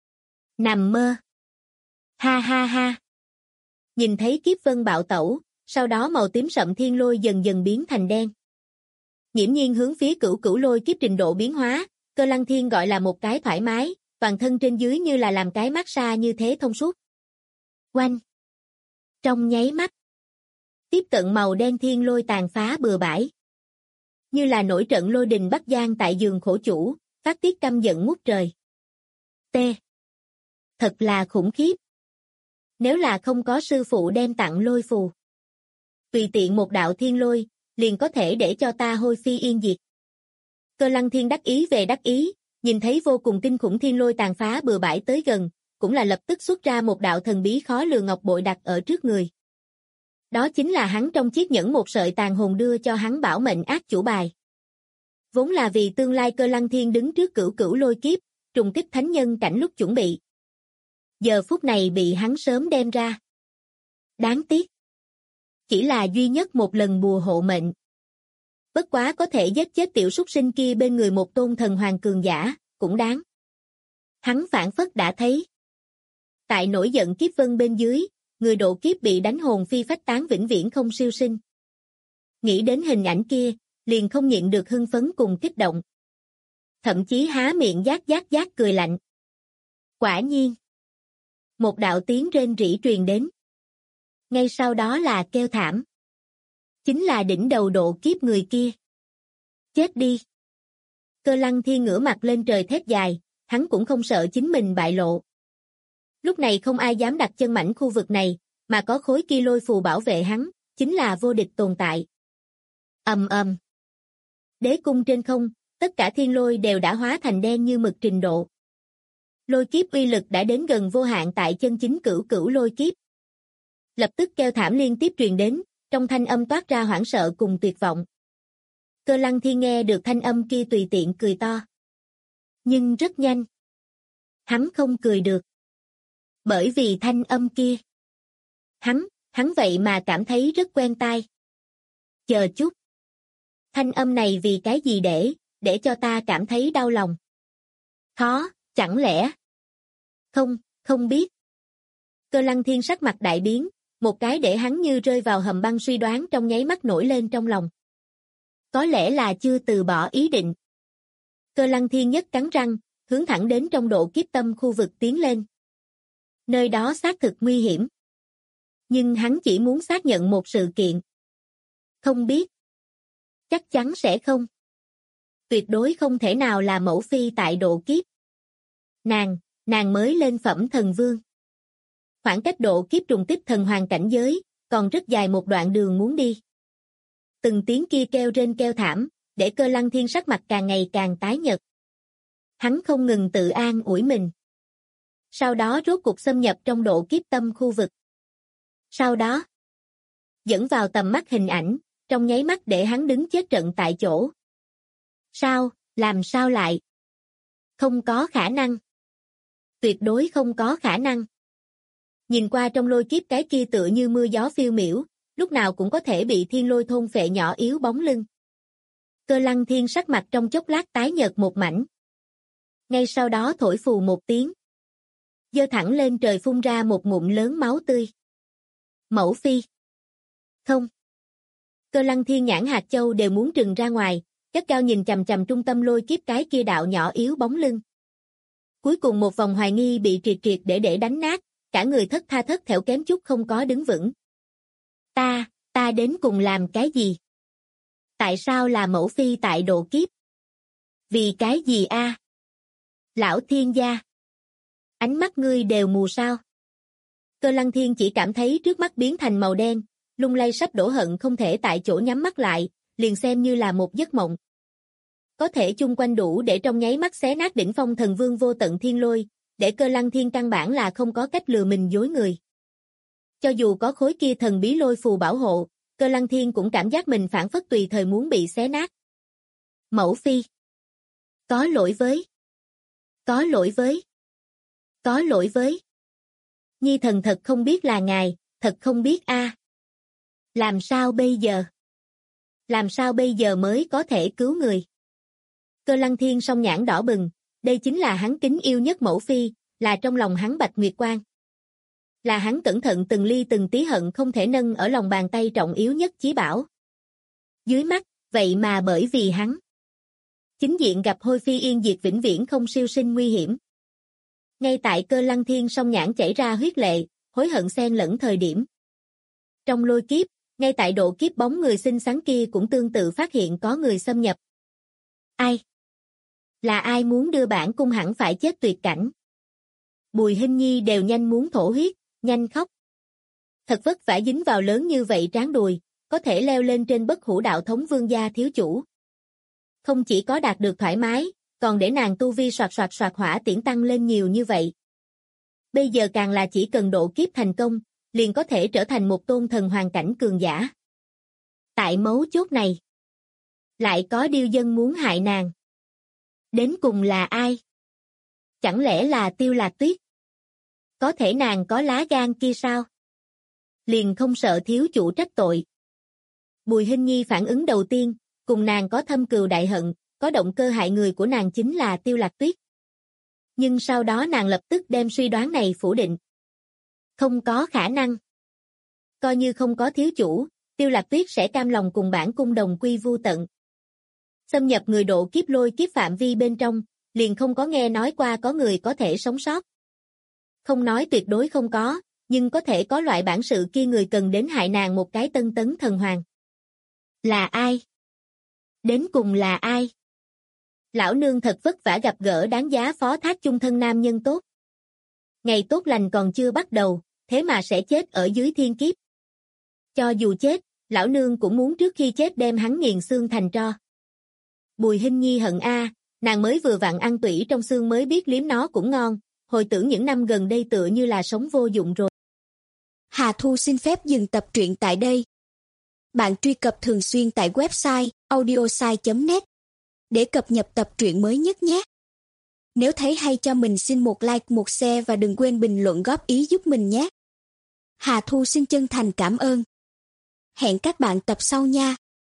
Nằm mơ. Ha ha ha. Nhìn thấy kiếp vân bạo tẩu, sau đó màu tím sậm thiên lôi dần dần biến thành đen. Nghiễm nhiên hướng phía cửu lôi kiếp trình độ biến hóa, Cơ Lăng Thiên gọi là một cái thoải mái, toàn thân trên dưới như là làm cái massage như thế thông suốt. Oanh. Trong nháy mắt. Tiếp cận màu đen thiên lôi tàn phá bừa bãi. Như là nổi trận lôi đình Bắc Giang tại giường khổ chủ, phát tiết căm giận ngút trời. T. Thật là khủng khiếp. Nếu là không có sư phụ đem tặng lôi phù. Tùy tiện một đạo thiên lôi, liền có thể để cho ta hôi phi yên diệt. Cơ Lăng Thiên đắc ý về đắc ý, nhìn thấy vô cùng kinh khủng thiên lôi tàn phá bừa bãi tới gần, cũng là lập tức xuất ra một đạo thần bí khó lường ngọc bội đặt ở trước người. Đó chính là hắn trong chiếc nhẫn một sợi tàn hồn đưa cho hắn bảo mệnh ác chủ bài. Vốn là vì tương lai Cơ Lăng Thiên đứng trước cửu lôi kiếp, trùng kích thánh nhân cảnh lúc chuẩn bị. Giờ phút này bị hắn sớm đem ra. Đáng tiếc. Chỉ là duy nhất một lần bùa hộ mệnh. Bất quá có thể giết chết tiểu súc sinh kia bên người một tôn thần hoàng cường giả, cũng đáng. Hắn phản phất đã thấy. Tại nổi giận kiếp vân bên dưới, người độ kiếp bị đánh hồn phi phách tán vĩnh viễn không siêu sinh. Nghĩ đến hình ảnh kia, liền không nhịn được hưng phấn cùng kích động. Thậm chí há miệng giác cười lạnh. Quả nhiên. Một đạo tiếng rên rỉ truyền đến. Ngay sau đó là kêu thảm. Chính là đỉnh đầu độ kiếp người kia. Chết đi. Cơ Lăng Thiên ngửa mặt lên trời thét dài, hắn cũng không sợ chính mình bại lộ. Lúc này không ai dám đặt chân mảnh khu vực này, mà có khối kia lôi phù bảo vệ hắn, chính là vô địch tồn tại. Ầm ầm. Đế cung trên không, tất cả thiên lôi đều đã hóa thành đen như mực trình độ. Lôi kiếp uy lực đã đến gần vô hạn tại chân chính cửu lôi kiếp. Lập tức kêu thảm liên tiếp truyền đến, trong thanh âm toát ra hoảng sợ cùng tuyệt vọng. Cơ Lăng Thiên nghe được thanh âm kia tùy tiện cười to. Nhưng rất nhanh. Hắn không cười được. Bởi vì thanh âm kia. Hắn vậy mà cảm thấy rất quen tai. Chờ chút. Thanh âm này vì cái gì để cho ta cảm thấy đau lòng. Khó, chẳng lẽ. Không biết. Cơ Lăng Thiên sắc mặt đại biến, một cái để hắn như rơi vào hầm băng suy đoán trong nháy mắt nổi lên trong lòng. Có lẽ là chưa từ bỏ ý định. Cơ Lăng Thiên nhất cắn răng, hướng thẳng đến trong độ kiếp tâm khu vực tiến lên. Nơi đó xác thực nguy hiểm. Nhưng hắn chỉ muốn xác nhận một sự kiện. Không biết. Chắc chắn sẽ không. Tuyệt đối không thể nào là mẫu phi tại độ kiếp. Nàng mới lên phẩm thần vương. Khoảng cách độ kiếp trùng kích thần hoàng cảnh giới, còn rất dài một đoạn đường muốn đi. Từng tiếng kia kêu rên kêu thảm, để Cơ Lăng Thiên sắc mặt càng ngày càng tái nhợt. Hắn không ngừng tự an ủi mình. Sau đó rốt cuộc xâm nhập trong độ kiếp tâm khu vực. Sau đó, dẫn vào tầm mắt hình ảnh, trong nháy mắt để hắn đứng chết trận tại chỗ. Sao, làm sao lại? Không có khả năng. Tuyệt đối không có khả năng. Nhìn qua trong lôi kiếp cái kia tựa như mưa gió phiêu miểu, lúc nào cũng có thể bị thiên lôi thôn phệ nhỏ yếu bóng lưng. Cơ Lăng Thiên sắc mặt trong chốc lát tái nhợt một mảnh. Ngay sau đó thổi phù một tiếng. Giơ thẳng lên trời phun ra một ngụm lớn máu tươi. Mẫu phi. Không. Cơ Lăng Thiên nhãn hạt châu đều muốn trừng ra ngoài, gắt cao nhìn chằm chằm trung tâm lôi kiếp cái kia đạo nhỏ yếu bóng lưng. Cuối cùng một vòng hoài nghi bị triệt để đánh nát, cả người thất thểu kém chút không có đứng vững. Ta đến cùng làm cái gì? Tại sao là mẫu phi tại độ kiếp? Vì cái gì a? Lão thiên gia. Ánh mắt ngươi đều mù sao? Cơ Lăng Thiên chỉ cảm thấy trước mắt biến thành màu đen, lung lay sắp đổ hận không thể tại chỗ nhắm mắt lại, liền xem như là một giấc mộng. Có thể chung quanh đủ để trong nháy mắt xé nát đỉnh phong thần vương vô tận thiên lôi, để Cơ Lăng Thiên căn bản là không có cách lừa mình dối người. Cho dù có khối kia thần bí lôi phù bảo hộ, Cơ Lăng Thiên cũng cảm giác mình phản phất tùy thời muốn bị xé nát. Mẫu phi. Có lỗi với. Nhi thần thật không biết là ngài, thật không biết a. Làm sao bây giờ mới có thể cứu người? Cơ Lăng Thiên song nhãn đỏ bừng, đây chính là hắn kính yêu nhất mẫu phi, là trong lòng hắn Bạch Nguyệt Quang. Là hắn cẩn thận từng ly từng tí hận không thể nâng ở lòng bàn tay trọng yếu nhất chí bảo. Dưới mắt, vậy mà bởi vì hắn chính diện gặp hôi phi yên diệt vĩnh viễn không siêu sinh nguy hiểm. Ngay tại Cơ Lăng Thiên song nhãn chảy ra huyết lệ, hối hận xen lẫn thời điểm. Trong lôi kiếp, ngay tại độ kiếp bóng người xinh xắn kia cũng tương tự phát hiện có người xâm nhập. Ai? Là ai muốn đưa bản cung hẳn phải chết tuyệt cảnh? Bùi Hinh Nhi đều nhanh muốn thổ huyết, nhanh khóc. Thật vất vả dính vào lớn như vậy tráng đùi, có thể leo lên trên bất hủ đạo thống vương gia thiếu chủ. Không chỉ có đạt được thoải mái, còn để nàng tu vi soạt hỏa tiễn tăng lên nhiều như vậy. Bây giờ càng là chỉ cần độ kiếp thành công, liền có thể trở thành một tôn thần hoàng cảnh cường giả. Tại mấu chốt này, lại có điêu dân muốn hại nàng. Đến cùng là ai? Chẳng lẽ là Tiêu Lạc Tuyết? Có thể nàng có lá gan kia sao? Liền không sợ thiếu chủ trách tội. Bùi Hinh Nhi phản ứng đầu tiên, cùng nàng có thâm cừu đại hận, có động cơ hại người của nàng chính là Tiêu Lạc Tuyết. Nhưng sau đó nàng lập tức đem suy đoán này phủ định. Không có khả năng. Coi như không có thiếu chủ, Tiêu Lạc Tuyết sẽ cam lòng cùng bản cung đồng quy vu tận. Xâm nhập người độ kiếp lôi kiếp phạm vi bên trong, liền không có nghe nói qua có người có thể sống sót. Không nói tuyệt đối không có, nhưng có thể có loại bản sự kia người cần đến hại nàng một cái tân tấn thần hoàng. Là ai? Đến cùng là ai? Lão nương thật vất vả gặp gỡ đáng giá phó thác chung thân nam nhân tốt. Ngày tốt lành còn chưa bắt đầu, thế mà sẽ chết ở dưới thiên kiếp. Cho dù chết, lão nương cũng muốn trước khi chết đem hắn nghiền xương thành tro. Bùi Hinh Nhi hận a, nàng mới vừa vặn ăn tủy trong xương mới biết liếm nó cũng ngon, hồi tưởng những năm gần đây tựa như là sống vô dụng rồi. Hà Thu xin phép dừng tập truyện tại đây. Bạn truy cập thường xuyên tại website audiosai.net để cập nhật tập truyện mới nhất nhé. Nếu thấy hay cho mình xin một like, một share và đừng quên bình luận góp ý giúp mình nhé. Hà Thu xin chân thành cảm ơn. Hẹn các bạn tập sau nha.